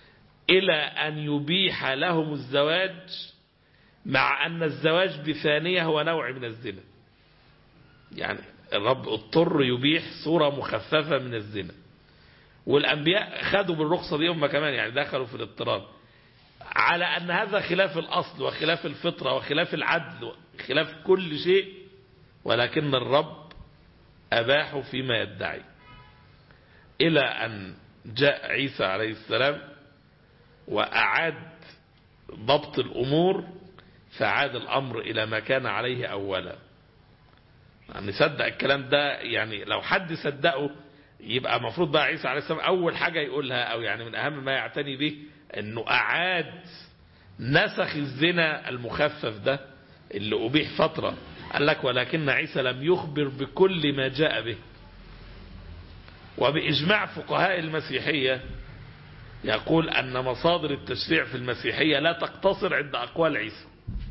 إلى أن يبيح لهم الزواج، مع أن الزواج بثانية هو نوع من الزنا. يعني الرب اضطر يبيح صورة مخففة من الزنا، والأنبياء خدوا بالرخصة دي هم كمان، يعني دخلوا في الاضطرار، على أن هذا خلاف الأصل وخلاف الفطرة وخلاف العدل وخلاف كل شيء، ولكن الرب أباحوا فيما يدعي. إلى أن جاء عيسى عليه السلام وأعاد ضبط الأمور، فعاد الأمر إلى ما كان عليه أولا. يعني نصدق الكلام ده، يعني لو حد صدقه يبقى مفروض بقى عيسى عليه السلام أول حاجة يقولها، أو يعني من أهم ما يعتني به، أنه أعاد نسخ الزنا المخفف ده اللي أبيح فترة. قال لك ولكن عيسى لم يخبر بكل ما جاء به. وبإجماع فقهاء المسيحية يقول أن مصادر التشريع في المسيحية لا تقتصر عند أقوال عيسى،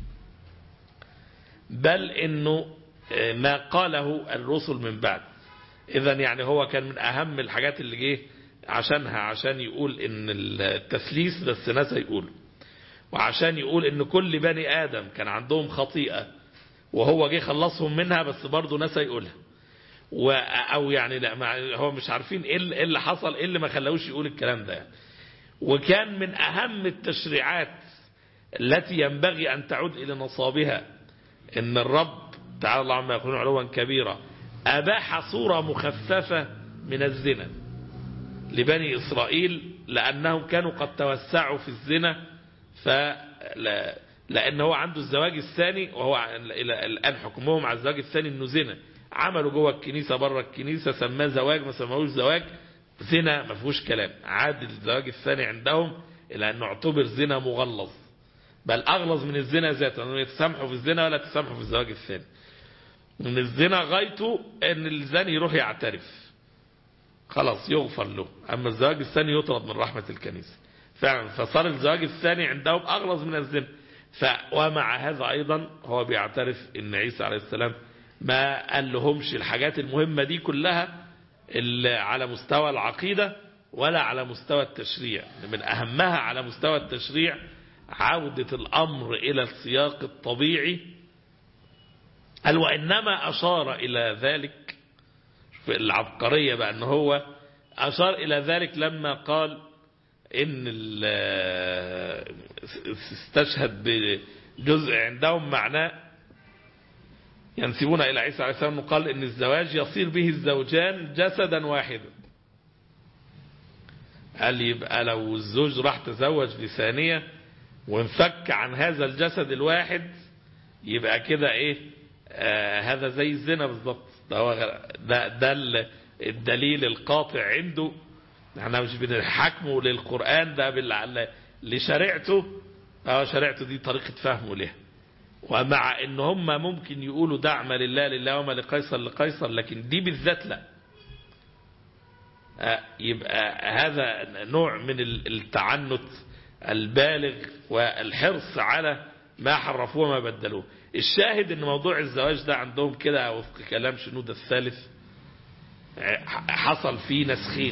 بل إنه ما قاله الرسل من بعد. إذن يعني هو كان من أهم الحاجات اللي جه عشان يقول إن التثليث بس ناس يقول، وعشان يقول إن كل بني آدم كان عندهم خطيئة وهو جه خلصهم منها، بس برضه ناس يقولها، أو يعني لا هو مش عارفين إيه اللي حصل، إيه اللي ما خلاهوش يقول الكلام ده يعني. وكان من أهم التشريعات التي ينبغي أن تعود إلى نصابها إن الرب تعالى الله عما يقولون علوا كبيرا أباح صورة مخففة من الزنا لبني إسرائيل، لأنهم كانوا قد توسعوا في الزنا، لأن هو عنده الزواج الثاني، وهو الآن حكمهم على الزواج الثاني إنه زنا. عملوا جوه الكنيسة بره الكنيسة سماه زواج، ما سماهوش زواج، زنا ما فيهوش كلام. عاد الزواج الثاني عندهم إلى أنه اعتبر زنا مغلظ، بل أغلظ من الزنا ذاته، أنه يتسامحوا في الزنا ولا تسامحوا في الزواج الثاني. من الزنا غايته أن الزاني يروح يعترف خلاص يغفر له، أما الزواج الثاني يطرد من رحمة الكنيسة فعلا. فصار الزواج الثاني عندهم أغلظ من الزنا. ومع هذا أيضا هو بيعترف أن عيسى عليه السلام ما قال لهمش الحاجات المهمة دي كلها اللي على مستوى العقيدة ولا على مستوى التشريع. من أهمها على مستوى التشريع عودة الأمر إلى السياق الطبيعي. قال وإنما أشار إلى ذلك في العبقرية بقى، أنه هو أشار إلى ذلك لما قال إن استشهد بجزء عندهم معناه ينسبون إلى عيسى عليه السلام، أنه قال إن الزواج يصير به الزوجان جسدا واحدا. قال يبقى لو الزوج راح تزوج بثانية وانفك عن هذا الجسد الواحد يبقى كده ايه هذا زي الزنا بالضبط. ده الدليل القاطع عنده. احنا مش بنحكمه للقرآن ده لشريعته، شريعته دي طريقة فهمه لها. ومع ان هم ممكن يقولوا دعم لله لله وما لقيصر لقيصر، لكن دي بالذات لا. يبقى هذا نوع من التعنت البالغ والحرص على ما حرفوه وما بدلوه. الشاهد ان موضوع الزواج ده عندهم كده وفق كلام شنودة الثالث حصل فيه نسخين.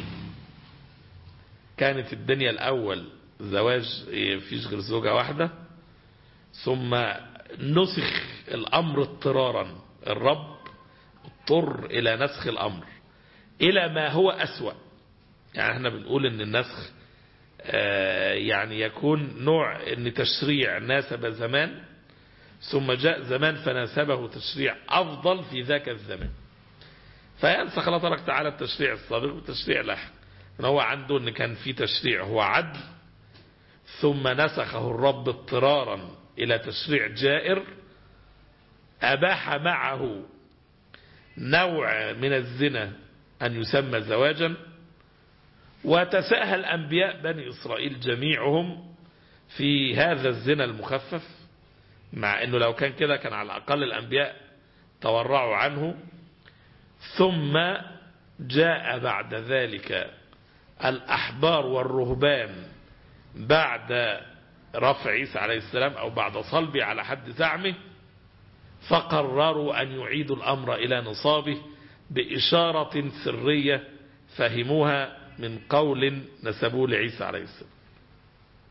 كانت الدنيا الاول زواج فيش غير زوجة واحدة، ثم نسخ الامر اضطرارا. الرب اضطر الى نسخ الامر الى ما هو اسوأ. يعني احنا بنقول ان النسخ يعني يكون نوع ان تشريع ناسب زمان ثم جاء زمان فناسبه تشريع افضل في ذاك الزمان، فينسخ الله تبارك وتعالى التشريع السابق والتشريع لاحق. هو عنده ان كان في تشريع هو عدل، ثم نسخه الرب اضطرارا الى تشريع جائر اباح معه نوع من الزنا ان يسمى زواجا. وتساهل أنبياء بني إسرائيل جميعهم في هذا الزنا المخفف، مع أنه لو كان كده كان على الأقل الأنبياء تورعوا عنه. ثم جاء بعد ذلك الأحبار والرهبان بعد رفع عيسى عليه السلام أو بعد صلبه على حد زعمه، فقرروا أن يعيدوا الأمر إلى نصابه بإشارة سرية فهموها من قول نسبوه لعيسى عليه السلام.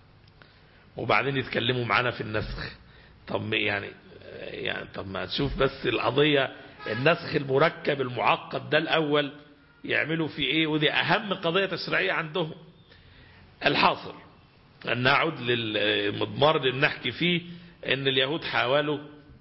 وبعدين يتكلموا معانا في النسخ. طب يعني طب ما تشوف بس القضية، النسخ المركب المعقد ده الأول يعملوا في إيه؟ ودي أهم قضية تشريعية عندهم. الحاصل أن نعود للمضمار اللي بنحكي فيه، أن اليهود حاولوا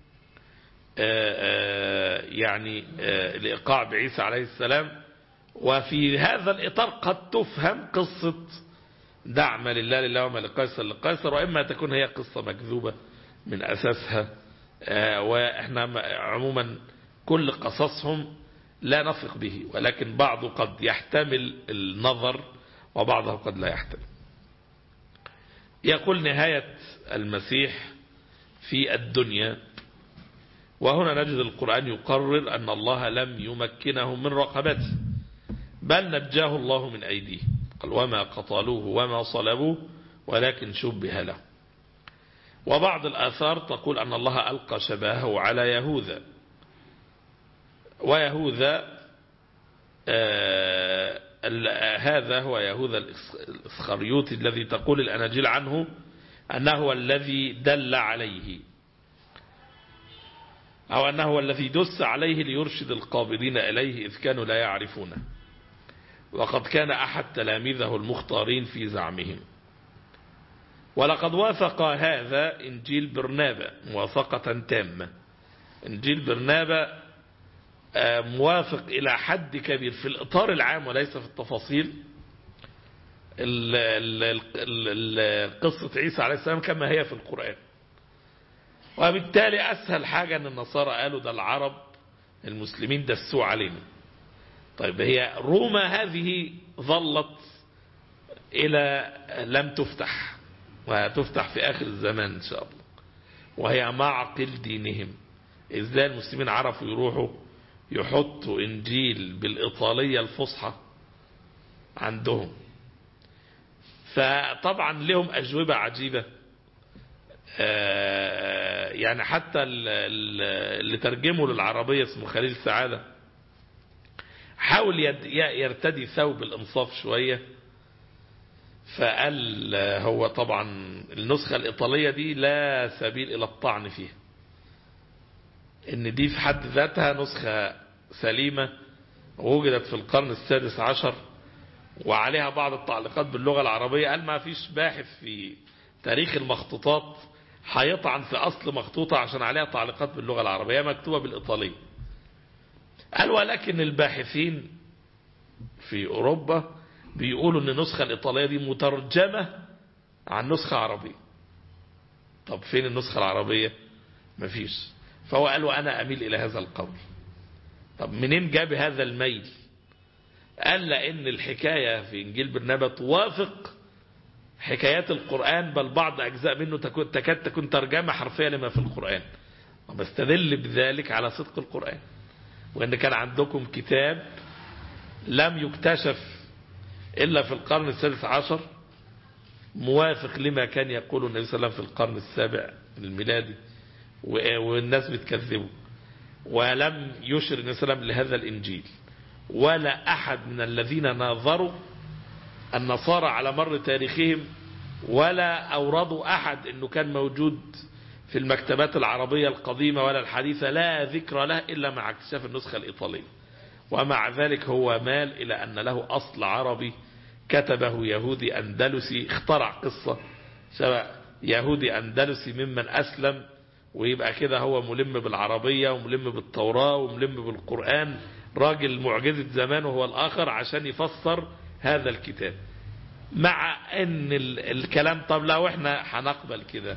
يعني الإيقاع بعيسى عليه السلام. وفي هذا الإطار قد تفهم قصة دعم لله وما لقيصر لقيصر، وإما تكون هي قصة مكذوبة من أساسها. وإحنا عموما كل قصصهم لا نثق به، ولكن بعضه قد يحتمل النظر وبعضه قد لا يحتمل. يقول نهاية المسيح في الدنيا، وهنا نجد القرآن يقرر أن الله لم يمكنهم من رقبته، بل نجاه الله من أيديه. قال وما قتلوه وما صلبوه ولكن شبه له. وبعض الآثار تقول أن الله ألقى شبهه على يهوذا، ويهوذا هذا هو يهوذا الإسخريوطي الذي تقول الأناجيل عنه أنه هو الذي دل عليه، أو أنه هو الذي دس عليه ليرشد القابضين إليه إذ كانوا لا يعرفونه، وقد كان أحد تلاميذه المختارين في زعمهم. ولقد وافق هذا إنجيل برنابا موافقة تامة. إنجيل برنابا موافق إلى حد كبير في الإطار العام وليس في التفاصيل قصة عيسى عليه السلام كما هي في القرآن. وبالتالي أسهل حاجة أن النصارى قالوا ده العرب المسلمين دسوا علينا. طيب هي روما هذه ظلت إلى لم تفتح، وهتفتح في آخر الزمان إن شاء الله، وهي معقل دينهم. إزاي المسلمين عرفوا يروحوا يحطوا إنجيل بالإيطالية الفصحى عندهم؟ فطبعا لهم أجوبة عجيبة. يعني حتى اللي ترجمه للعربية اسمه خليل سعادة حاول يرتدي ثوب الإنصاف شوية، فقال هو طبعا النسخة الإيطالية دي لا سبيل إلى الطعن فيها، إن دي في حد ذاتها نسخة سليمة ووجدت في القرن السادس عشر وعليها بعض التعليقات باللغة العربية. قال ما فيش باحث في تاريخ المخطوطات هيطعن في أصل مخطوطة عشان عليها تعليقات باللغة العربية مكتوبة بالإيطالية. قال ولكن الباحثين في أوروبا بيقولوا أن النسخة الإيطالية دي مترجمة عن نسخة عربية. طب فين النسخة العربية؟ مفيش. فهو قال وأنا أميل إلى هذا القول. طب منين جاب هذا الميل؟ قال لأن الحكاية في إنجيل برنابا توافق حكايات القرآن، بل بعض أجزاء منه تكاد تكون ترجمة حرفية لما في القرآن، وبستدل بذلك على صدق القرآن، وأن كان عندكم كتاب لم يكتشف إلا في القرن السادس عشر موافق لما كان يقول النبي صلى الله عليه وسلم في القرن السابع الميلادي، والناس بتكذبه، ولم يشر النبي صلى الله عليه وسلم لهذا الإنجيل. ولا أحد من الذين ناظروا النصارى على مر تاريخهم ولا أوردوا أحد أنه كان موجود في المكتبات العربية القديمة ولا الحديثة، لا ذكر له إلا مع اكتشاف النسخة الإيطالية. ومع ذلك هو مال إلى أن له أصل عربي كتبه يهودي أندلسي، اخترع قصة سواء يهودي أندلسي ممن أسلم، ويبقى كده هو ملم بالعربية وملم بالتوراة وملم بالقرآن، راجل معجزة زمان وهو الآخر، عشان يفسر هذا الكتاب. مع أن الكلام طب لو احنا هنقبل كده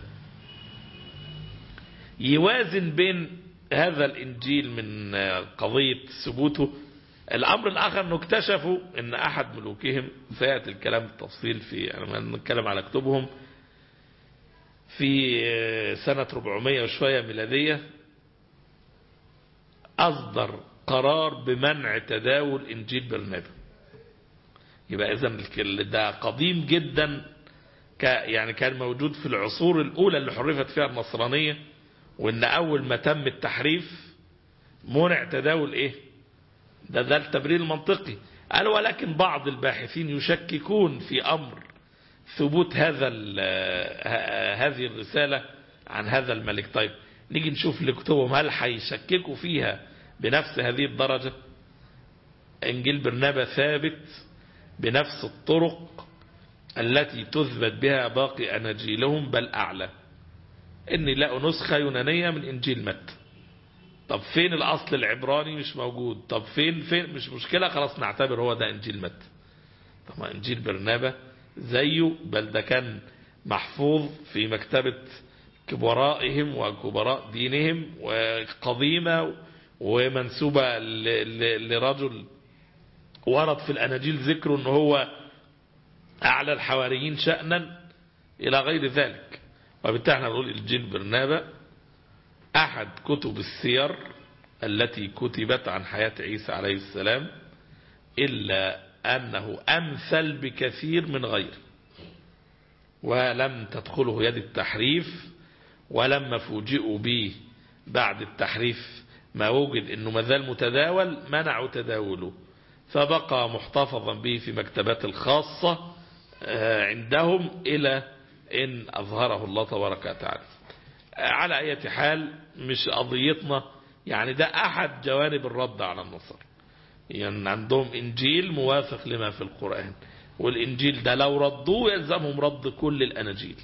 يوازن بين هذا الإنجيل من قضية ثبوته. الأمر الآخر أنه اكتشفوا أن أحد ملوكهم، سيأتي الكلام بالتفصيل في لما نتكلم على كتبهم، في سنة 400 وشوية ميلادية أصدر قرار بمنع تداول إنجيل برنابا. يبقى إذن ده قديم جدا، يعني كان موجود في العصور الأولى اللي حرفت فيها النصرانية، وإن أول ما تم التحريف منع تداول إيه؟ ده التبرير المنطقي. قال ولكن بعض الباحثين يشككون في أمر ثبوت هذه الرسالة عن هذا الملك. طيب نيجي نشوف لكتبهم هل هيشككوا فيها بنفس هذه الدرجة؟ إنجيل برنابا ثابت بنفس الطرق التي تثبت بها باقي أناجيلهم، بل أعلى. إني لقوا نسخة يونانية من إنجيل متى. طب فين الأصل العبراني؟ مش موجود. طب فين مش مشكلة، خلاص نعتبر هو ده إنجيل متى. طب إنجيل برنابا زيه، بل ده كان محفوظ في مكتبة كبرائهم وكبراء دينهم وقديمة ومنسوبة لرجل ورد في الأناجيل ذكره أنه هو أعلى الحواريين شأنا إلى غير ذلك. وبالتالي احنا نقول إنجيل برنابا أحد كتب السير التي كتبت عن حياة عيسى عليه السلام، إلا أنه أمثل بكثير من غيره، ولم تدخله يد التحريف، ولما فوجئوا به بعد التحريف ما وجد أنه مازال متداول منعوا تداوله، فبقى محتفظا به في مكتبات الخاصة عندهم إلى إن أظهره الله تبارك وتعالى. على أي حال مش قضيتنا، يعني ده أحد جوانب الرد على النصارى. يعني عندهم إنجيل موافق لما في القرآن، والإنجيل ده لو ردوه يلزمهم رد كل الأناجيل،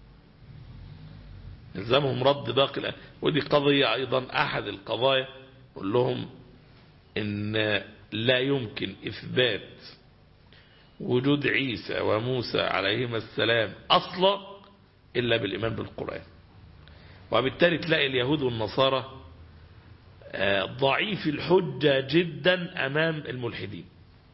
يلزمهم رد باقي ودي قضية أيضا أحد القضايا. قل لهم إن لا يمكن إثبات وجود عيسى وموسى عليهما السلام أصلا إلا بالإيمان بالقرآن. وبالتالي تلاقي اليهود والنصارى ضعيف الحجة جدا أمام الملحدين.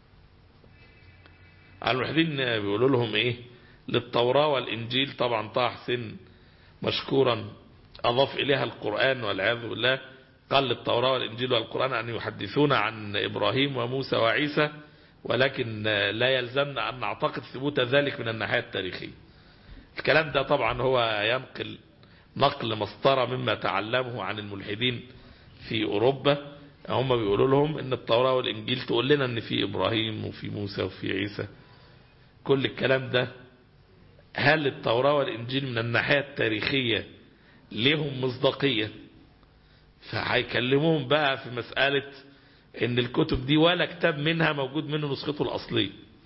الملحدين بيقولوا لهم إيه؟ للتوراة والإنجيل، طبعا طه حسين مشكورا أضاف إليها القرآن والعياذ بالله، قال للتوراة والإنجيل والقرآن أن يحدثون عن إبراهيم وموسى وعيسى، ولكن لا يلزمنا أن نعتقد ثبوت ذلك من الناحية التاريخية. الكلام ده طبعا هو ينقل نقل مسطرة مما تعلمه عن الملحدين في أوروبا. هم بيقولوا لهم إن التوراة والإنجيل تقول لنا إن في إبراهيم وفي موسى وفي عيسى. كل الكلام ده هل التوراة والإنجيل من الناحية التاريخية لهم مصداقية؟ فهيكلموهم بقى في مسألة إن الكتب دي ولا كتاب منها موجود منه نسخته الأصلية.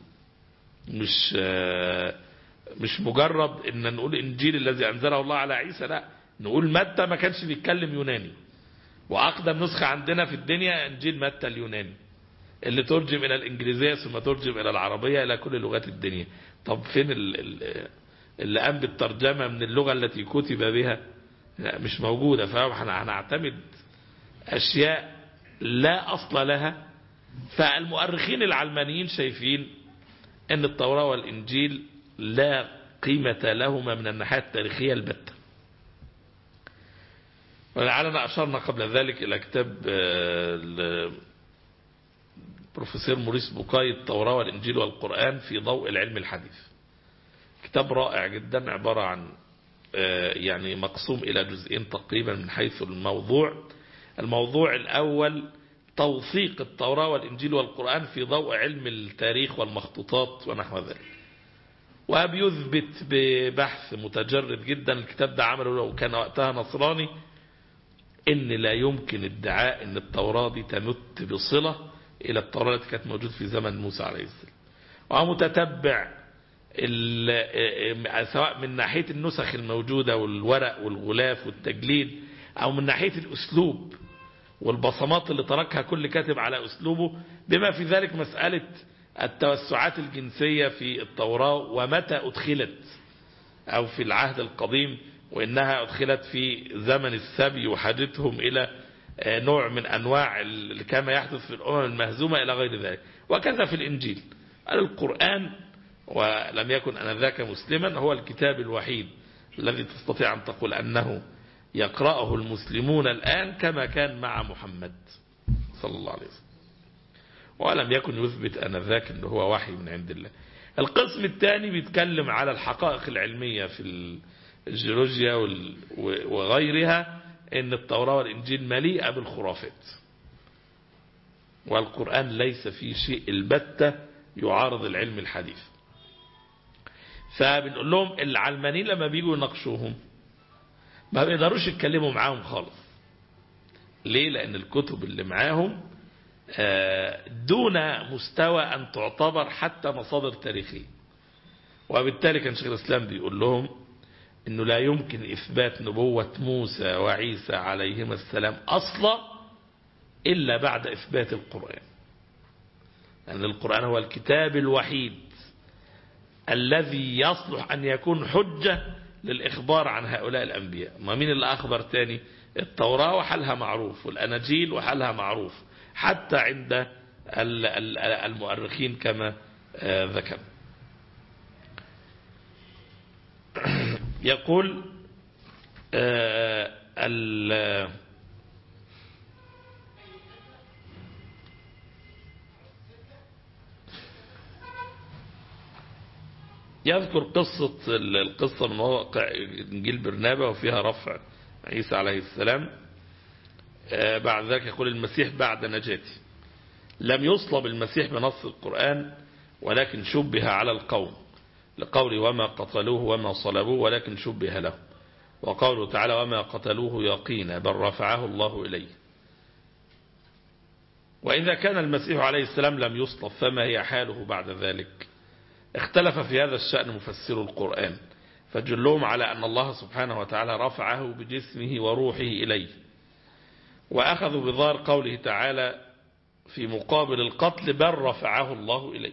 مش مجرد إن نقول إنجيل الذي أنزله الله على عيسى، لا، نقول متى ما كانش بيتكلم يوناني، وأقدم نسخة عندنا في الدنيا إنجيل متى اليوناني اللي ترجم إلى الإنجليزية ثم ترجم إلى العربية إلى كل لغات الدنيا. طب فين اللي قام بالترجمة من اللغة التي كتب بها؟ لا، مش موجودة. فهنعتمد أشياء لا أصل لها. فالمؤرخين العلمانيين شايفين أن التوراة والإنجيل لا قيمة لهما من الناحية التاريخية البتة. ولعلنا أشرنا قبل ذلك إلى كتاب البروفيسور موريس بوكاي، التوراة والإنجيل والقرآن في ضوء العلم الحديث. كتاب رائع جدا، عبارة عن يعني مقسوم إلى جزئين تقريبا من حيث الموضوع الأول توثيق التوراة والإنجيل والقرآن في ضوء علم التاريخ والمخطوطات ونحو ذلك، وبيثبت ببحث متجرد جدا. الكتاب ده عمله لو كان وقتها نصراني، إن لا يمكن ادعاء إن التوراة دي تمت بصلة إلى التوراة التي كانت موجود في زمن موسى عليه السلام. ومتتبع سواء من ناحية النسخ الموجودة والورق والغلاف والتجليد، أو من ناحية الأسلوب والبصمات اللي تركها كل كاتب على أسلوبه، بما في ذلك مسألة التوسعات الجنسية في التوراة ومتى أدخلت، أو في العهد القديم، وإنها أدخلت في زمن السبي وحاجتهم إلى نوع من أنواع كما يحدث في الأمم المهزومة إلى غير ذلك. وكذا في الإنجيل. القرآن ولم يكن أنذاك مسلما هو الكتاب الوحيد الذي تستطيع أن تقول أنه يقرأه المسلمون الآن كما كان مع محمد صلى الله عليه وسلم، ولم يكن يثبت أنذاك أنه هو وحي من عند الله. القسم الثاني بيتكلم على الحقائق العلمية في الجيولوجيا وغيرها، ان التوراة والإنجيل مليئة بالخرافات، والقرآن ليس فيه شيء البتة يعارض العلم الحديث. فبنقول لهم العلمانيين لما بيجوا يناقشوهم ما بيقدروش يتكلموا معاهم خالص. ليه؟ لأن الكتب اللي معاهم دون مستوى أن تعتبر حتى مصادر تاريخية. وبالتالي كان شيخ الإسلام بيقول لهم أنه لا يمكن إثبات نبوة موسى وعيسى عليهما السلام أصلا إلا بعد إثبات القرآن، لأن القرآن هو الكتاب الوحيد الذي يصلح أن يكون حجة للإخبار عن هؤلاء الأنبياء. ما مين اللي أخبر تاني؟ التوراة وحلها معروف، والأناجيل وحلها معروف، حتى عند المؤرخين كما ذكر. يقول يذكر القصة من واقع إنجيل برنابا وفيها رفع عيسى عليه السلام. بعد ذلك يقول المسيح بعد نجاته. لم يصلب المسيح بنص القرآن ولكن شبه على القوم، لقوله وما قتلوه وما صلبوه ولكن شبه له، وقوله تعالى وما قتلوه يقينا بل رفعه الله إليه. وإذا كان المسيح عليه السلام لم يصلب فما هي حاله بعد ذلك؟ اختلف في هذا الشأن مفسر القرآن، فجلهم على أن الله سبحانه وتعالى رفعه بجسمه وروحه إليه، وأخذوا بظاهر قوله تعالى في مقابل القتل بل رفعه الله إليه،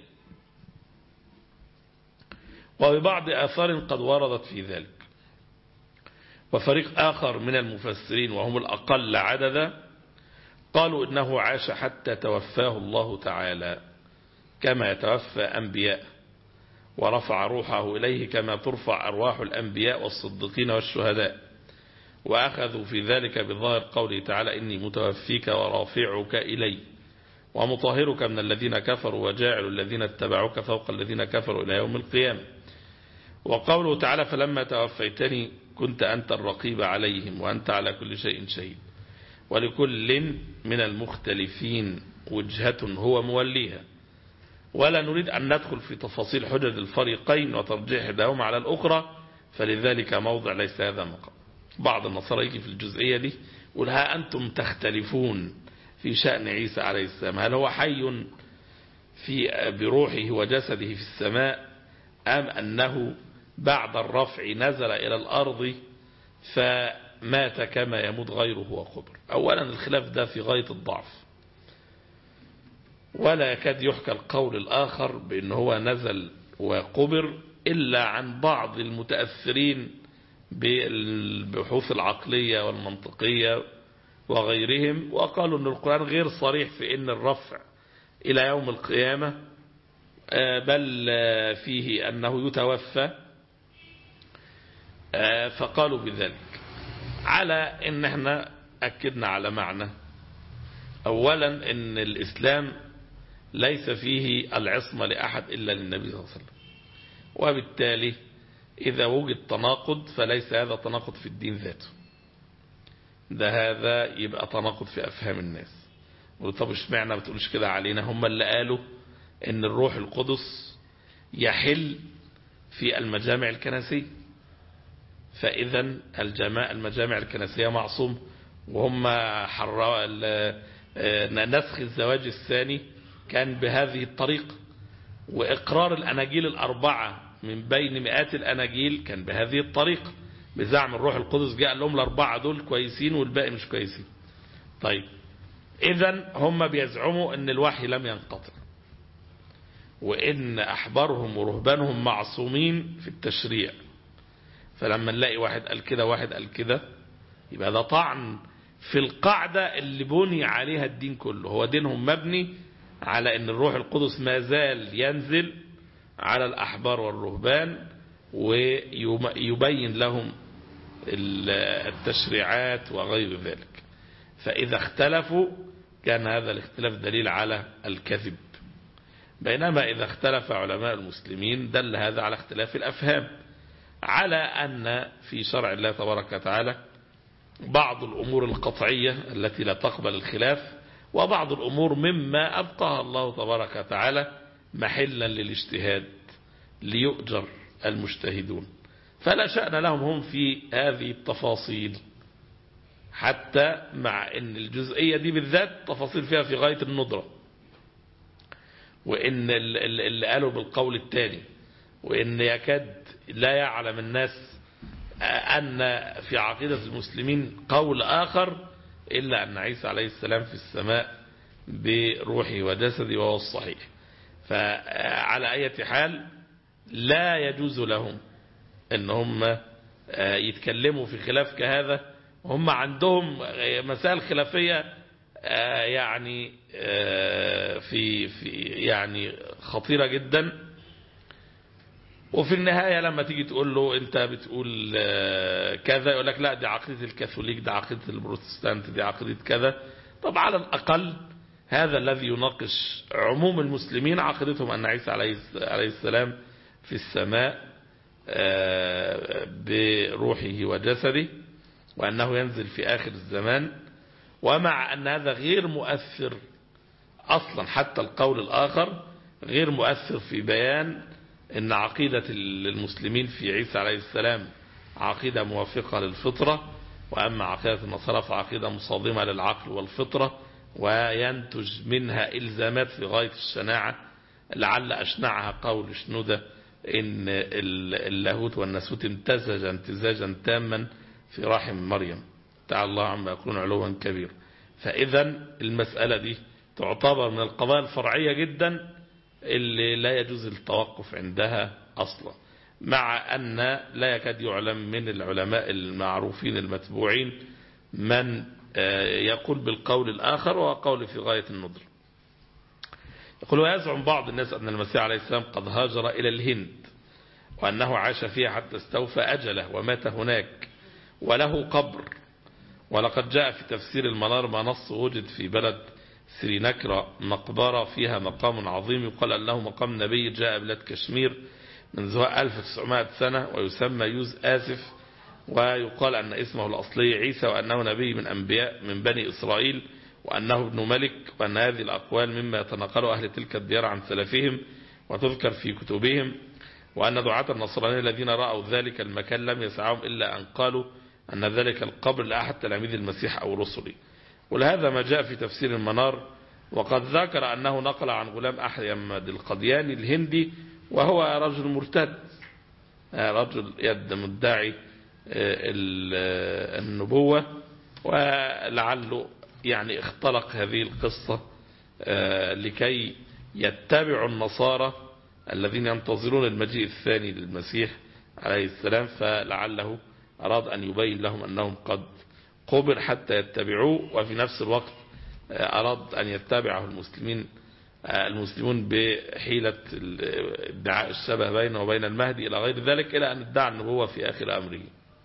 وببعض آثار قد وردت في ذلك. وفريق آخر من المفسرين وهم الأقل عددا قالوا إنه عاش حتى توفاه الله تعالى كما يتوفى أنبياء، ورفع روحه إليه كما ترفع أرواح الأنبياء والصديقين والشهداء، وأخذوا في ذلك بظاهر قوله تعالى إني متوفيك ورافعك إلي ومطهرك من الذين كفروا وجاعل الذين اتبعوك فوق الذين كفروا إلى يوم القيامة. وقوله تعالى فلما توفيتني كنت أنت الرقيب عليهم وأنت على كل شيء شهيد. ولكل من المختلفين وجهة هو موليها، ولا نريد أن ندخل في تفاصيل حجج الفريقين وترجيح إحداهما على الأخرى، فلذلك موضع ليس هذا مقام. بعض النصارى يجي في الجزئية دي يقول ها أنتم تختلفون في شأن عيسى عليه السلام، هل هو حي بروحه وجسده في السماء أم أنه بعد الرفع نزل إلى الأرض فمات كما يموت غيره وقبر؟ أولا الخلاف ده في غاية الضعف، ولا يكاد يحكى القول الآخر بأنه هو نزل وقبر إلا عن بعض المتأثرين بالبحوث العقلية والمنطقية وغيرهم، وقالوا أن القرآن غير صريح في أن الرفع إلى يوم القيامة، بل فيه أنه يتوفى، فقالوا بذلك. على أن احنا أكدنا على معنى أولا أن الإسلام ليس فيه العصمة لأحد إلا للنبي صلى الله عليه وسلم، وبالتالي إذا وجد تناقض فليس هذا تناقض في الدين ذاته، ده هذا يبقى تناقض في أفهام الناس. طب اشمعنى ما بتقولش كده علينا؟ هم اللي قالوا ان الروح القدس يحل في المجامع الكنسية، فإذا المجامع الكنسية معصوم، وهم نسخ الزواج الثاني كان بهذه الطريقة، وإقرار الأناجيل الأربعة من بين مئات الأناجيل كان بهذه الطريقة، بزعم الروح القدس جاء لهم الأربعة دول كويسين والباقي مش كويسين. طيب إذن هم بيزعموا أن الوحي لم ينقطع، وإن أحبارهم ورهبانهم معصومين في التشريع، فلما نلاقي واحد قال كده واحد قال كده يبقى ده طعن في القاعدة اللي بني عليها الدين كله. هو دينهم مبني على أن الروح القدس ما زال ينزل على الأحبار والرهبان ويبين لهم التشريعات وغير ذلك، فإذا اختلفوا كان هذا الاختلاف دليل على الكذب. بينما إذا اختلف علماء المسلمين دل هذا على اختلاف الأفهام، على أن في شرع الله تبارك وتعالى بعض الأمور القطعية التي لا تقبل الخلاف، وبعض الأمور مما أبقاها الله تبارك وتعالى محلا للاجتهاد ليؤجر المجتهدون، فلا شأن لهم هم في هذه التفاصيل، حتى مع أن الجزئية دي بالذات تفاصيل فيها في غاية الندرة، وإن اللي قالوا بالقول التالي، وإن يكاد لا يعلم الناس أن في عقيدة المسلمين قول آخر إلا أن عيسى عليه السلام في السماء بروحه وجسده، وهو الصحيح. فعلى أي حال لا يجوز لهم أن هم يتكلموا في خلاف كهذا، هم عندهم مسائل خلافية يعني في يعني خطيرة جدا. وفي النهاية لما تيجي تقول له أنت بتقول كذا، يقول لك لا دي عقيدة الكاثوليك، دي عقيدة البروتستانت، دي عقيدة كذا. طب على الأقل هذا الذي يناقش عموم المسلمين عقيدتهم أن عيسى عليه السلام في السماء بروحه وجسده، وأنه ينزل في آخر الزمان. ومع أن هذا غير مؤثر أصلا، حتى القول الآخر غير مؤثر في بيان أن عقيدة المسلمين في عيسى عليه السلام عقيدة موافقة للفطرة، وأما عقيدة النصارى فعقيدة مصادمة للعقل والفطرة، وينتج منها إلزامات في غاية الشناعة، لعل أشنعها قول شنودة إن اللاهوت والناسوت امتزج امتزاجا تاما في رحم مريم، تعالى الله عما يقولون علوا كبير. فإذا المسألة دي تعتبر من القضايا الفرعية جدا اللي لا يجوز التوقف عندها أصلا، مع أن لا يكاد يعلم من العلماء المعروفين المتبوعين من يقول بالقول الآخر، وقول في غاية النظر. يقول ويزعم بعض الناس أن المسيح عليه السلام قد هاجر إلى الهند، وأنه عاش فيها حتى استوفى أجله ومات هناك وله قبر. ولقد جاء في تفسير المنار ما نص وجد في بلد سرينكرا مقبرة فيها مقام عظيم يقال أنه مقام نبي جاء بلاد كشمير منذ 1900 سنة، ويسمى يوز آسف، ويقال أن اسمه الأصلي عيسى، وأنه نبي من أنبياء من بني إسرائيل، وأنه ابن ملك، وأن هذه الأقوال مما يتناقله أهل تلك الديار عن سلفهم وتذكر في كتبهم، وأن دعاة النصرانية الذين رأوا ذلك المكان لم يسعهم إلا أن قالوا أن ذلك القبر لأحد تلاميذ المسيح أو رسله. ولهذا ما جاء في تفسير المنار، وقد ذكر أنه نقل عن غلام أحمد القدياني الهندي، وهو رجل مرتد، رجل يد مدعي النبوة، ولعله يعني اختلق هذه القصة لكي يتبعوا النصارى الذين ينتظرون المجيء الثاني للمسيح عليه السلام، فلعله أراد أن يبين لهم أنهم قد قبر حتى يتبعوه، وفي نفس الوقت أراد أن يتبعه المسلمون بحيلة ادعاء الشبه بينه وبين المهدي إلى غير ذلك، إلى أن ادعى النبوة في آخر أمره.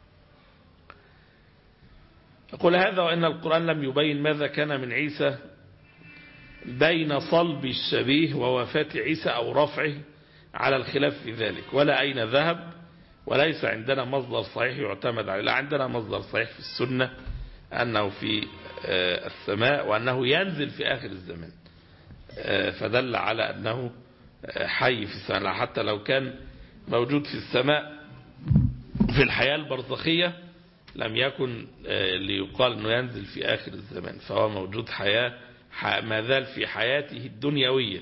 يقول هذا وإن القرآن لم يبين ماذا كان من عيسى بين صلب الشبيه ووفاة عيسى أو رفعه على الخلاف في ذلك، ولا أين ذهب، وليس عندنا مصدر صحيح يعتمد عليه. لا عندنا مصدر صحيح في السنة أنه في السماء، وأنه ينزل في آخر الزمان، فدل على أنه حي في السماء، حتى لو كان موجود في السماء في الحياة البرزخية لم يكن ليقال أنه ينزل في آخر الزمان، فهو موجود ما زال في حياته الدنيوية،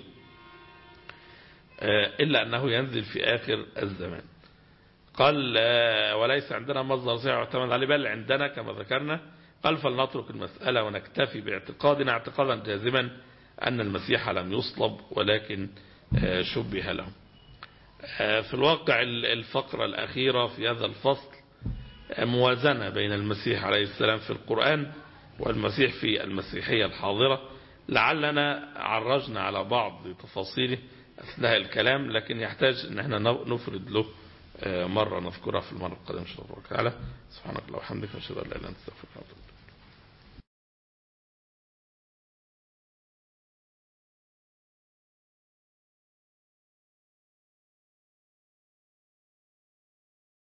إلا أنه ينزل في آخر الزمان. قال وليس عندنا مصدر صحيح يعتمد عليه، بل عندنا كما ذكرنا. قال فلنترك المسألة ونكتفي باعتقادنا اعتقادا جازما أن المسيح لم يصلب ولكن شبه له. في الواقع الفقرة الأخيرة في هذا الفصل موازنة بين المسيح عليه السلام في القرآن والمسيح في المسيحية الحاضرة. لعلنا عرجنا على بعض تفاصيله أثناء الكلام، لكن يحتاج أن احنا نفرد له مرة نذكرها في المرة القادمة إن شاء الله تعالى. سبحانك اللهم وبحمدك، نشهد أن لا إله إلا أنت، نستغفرك.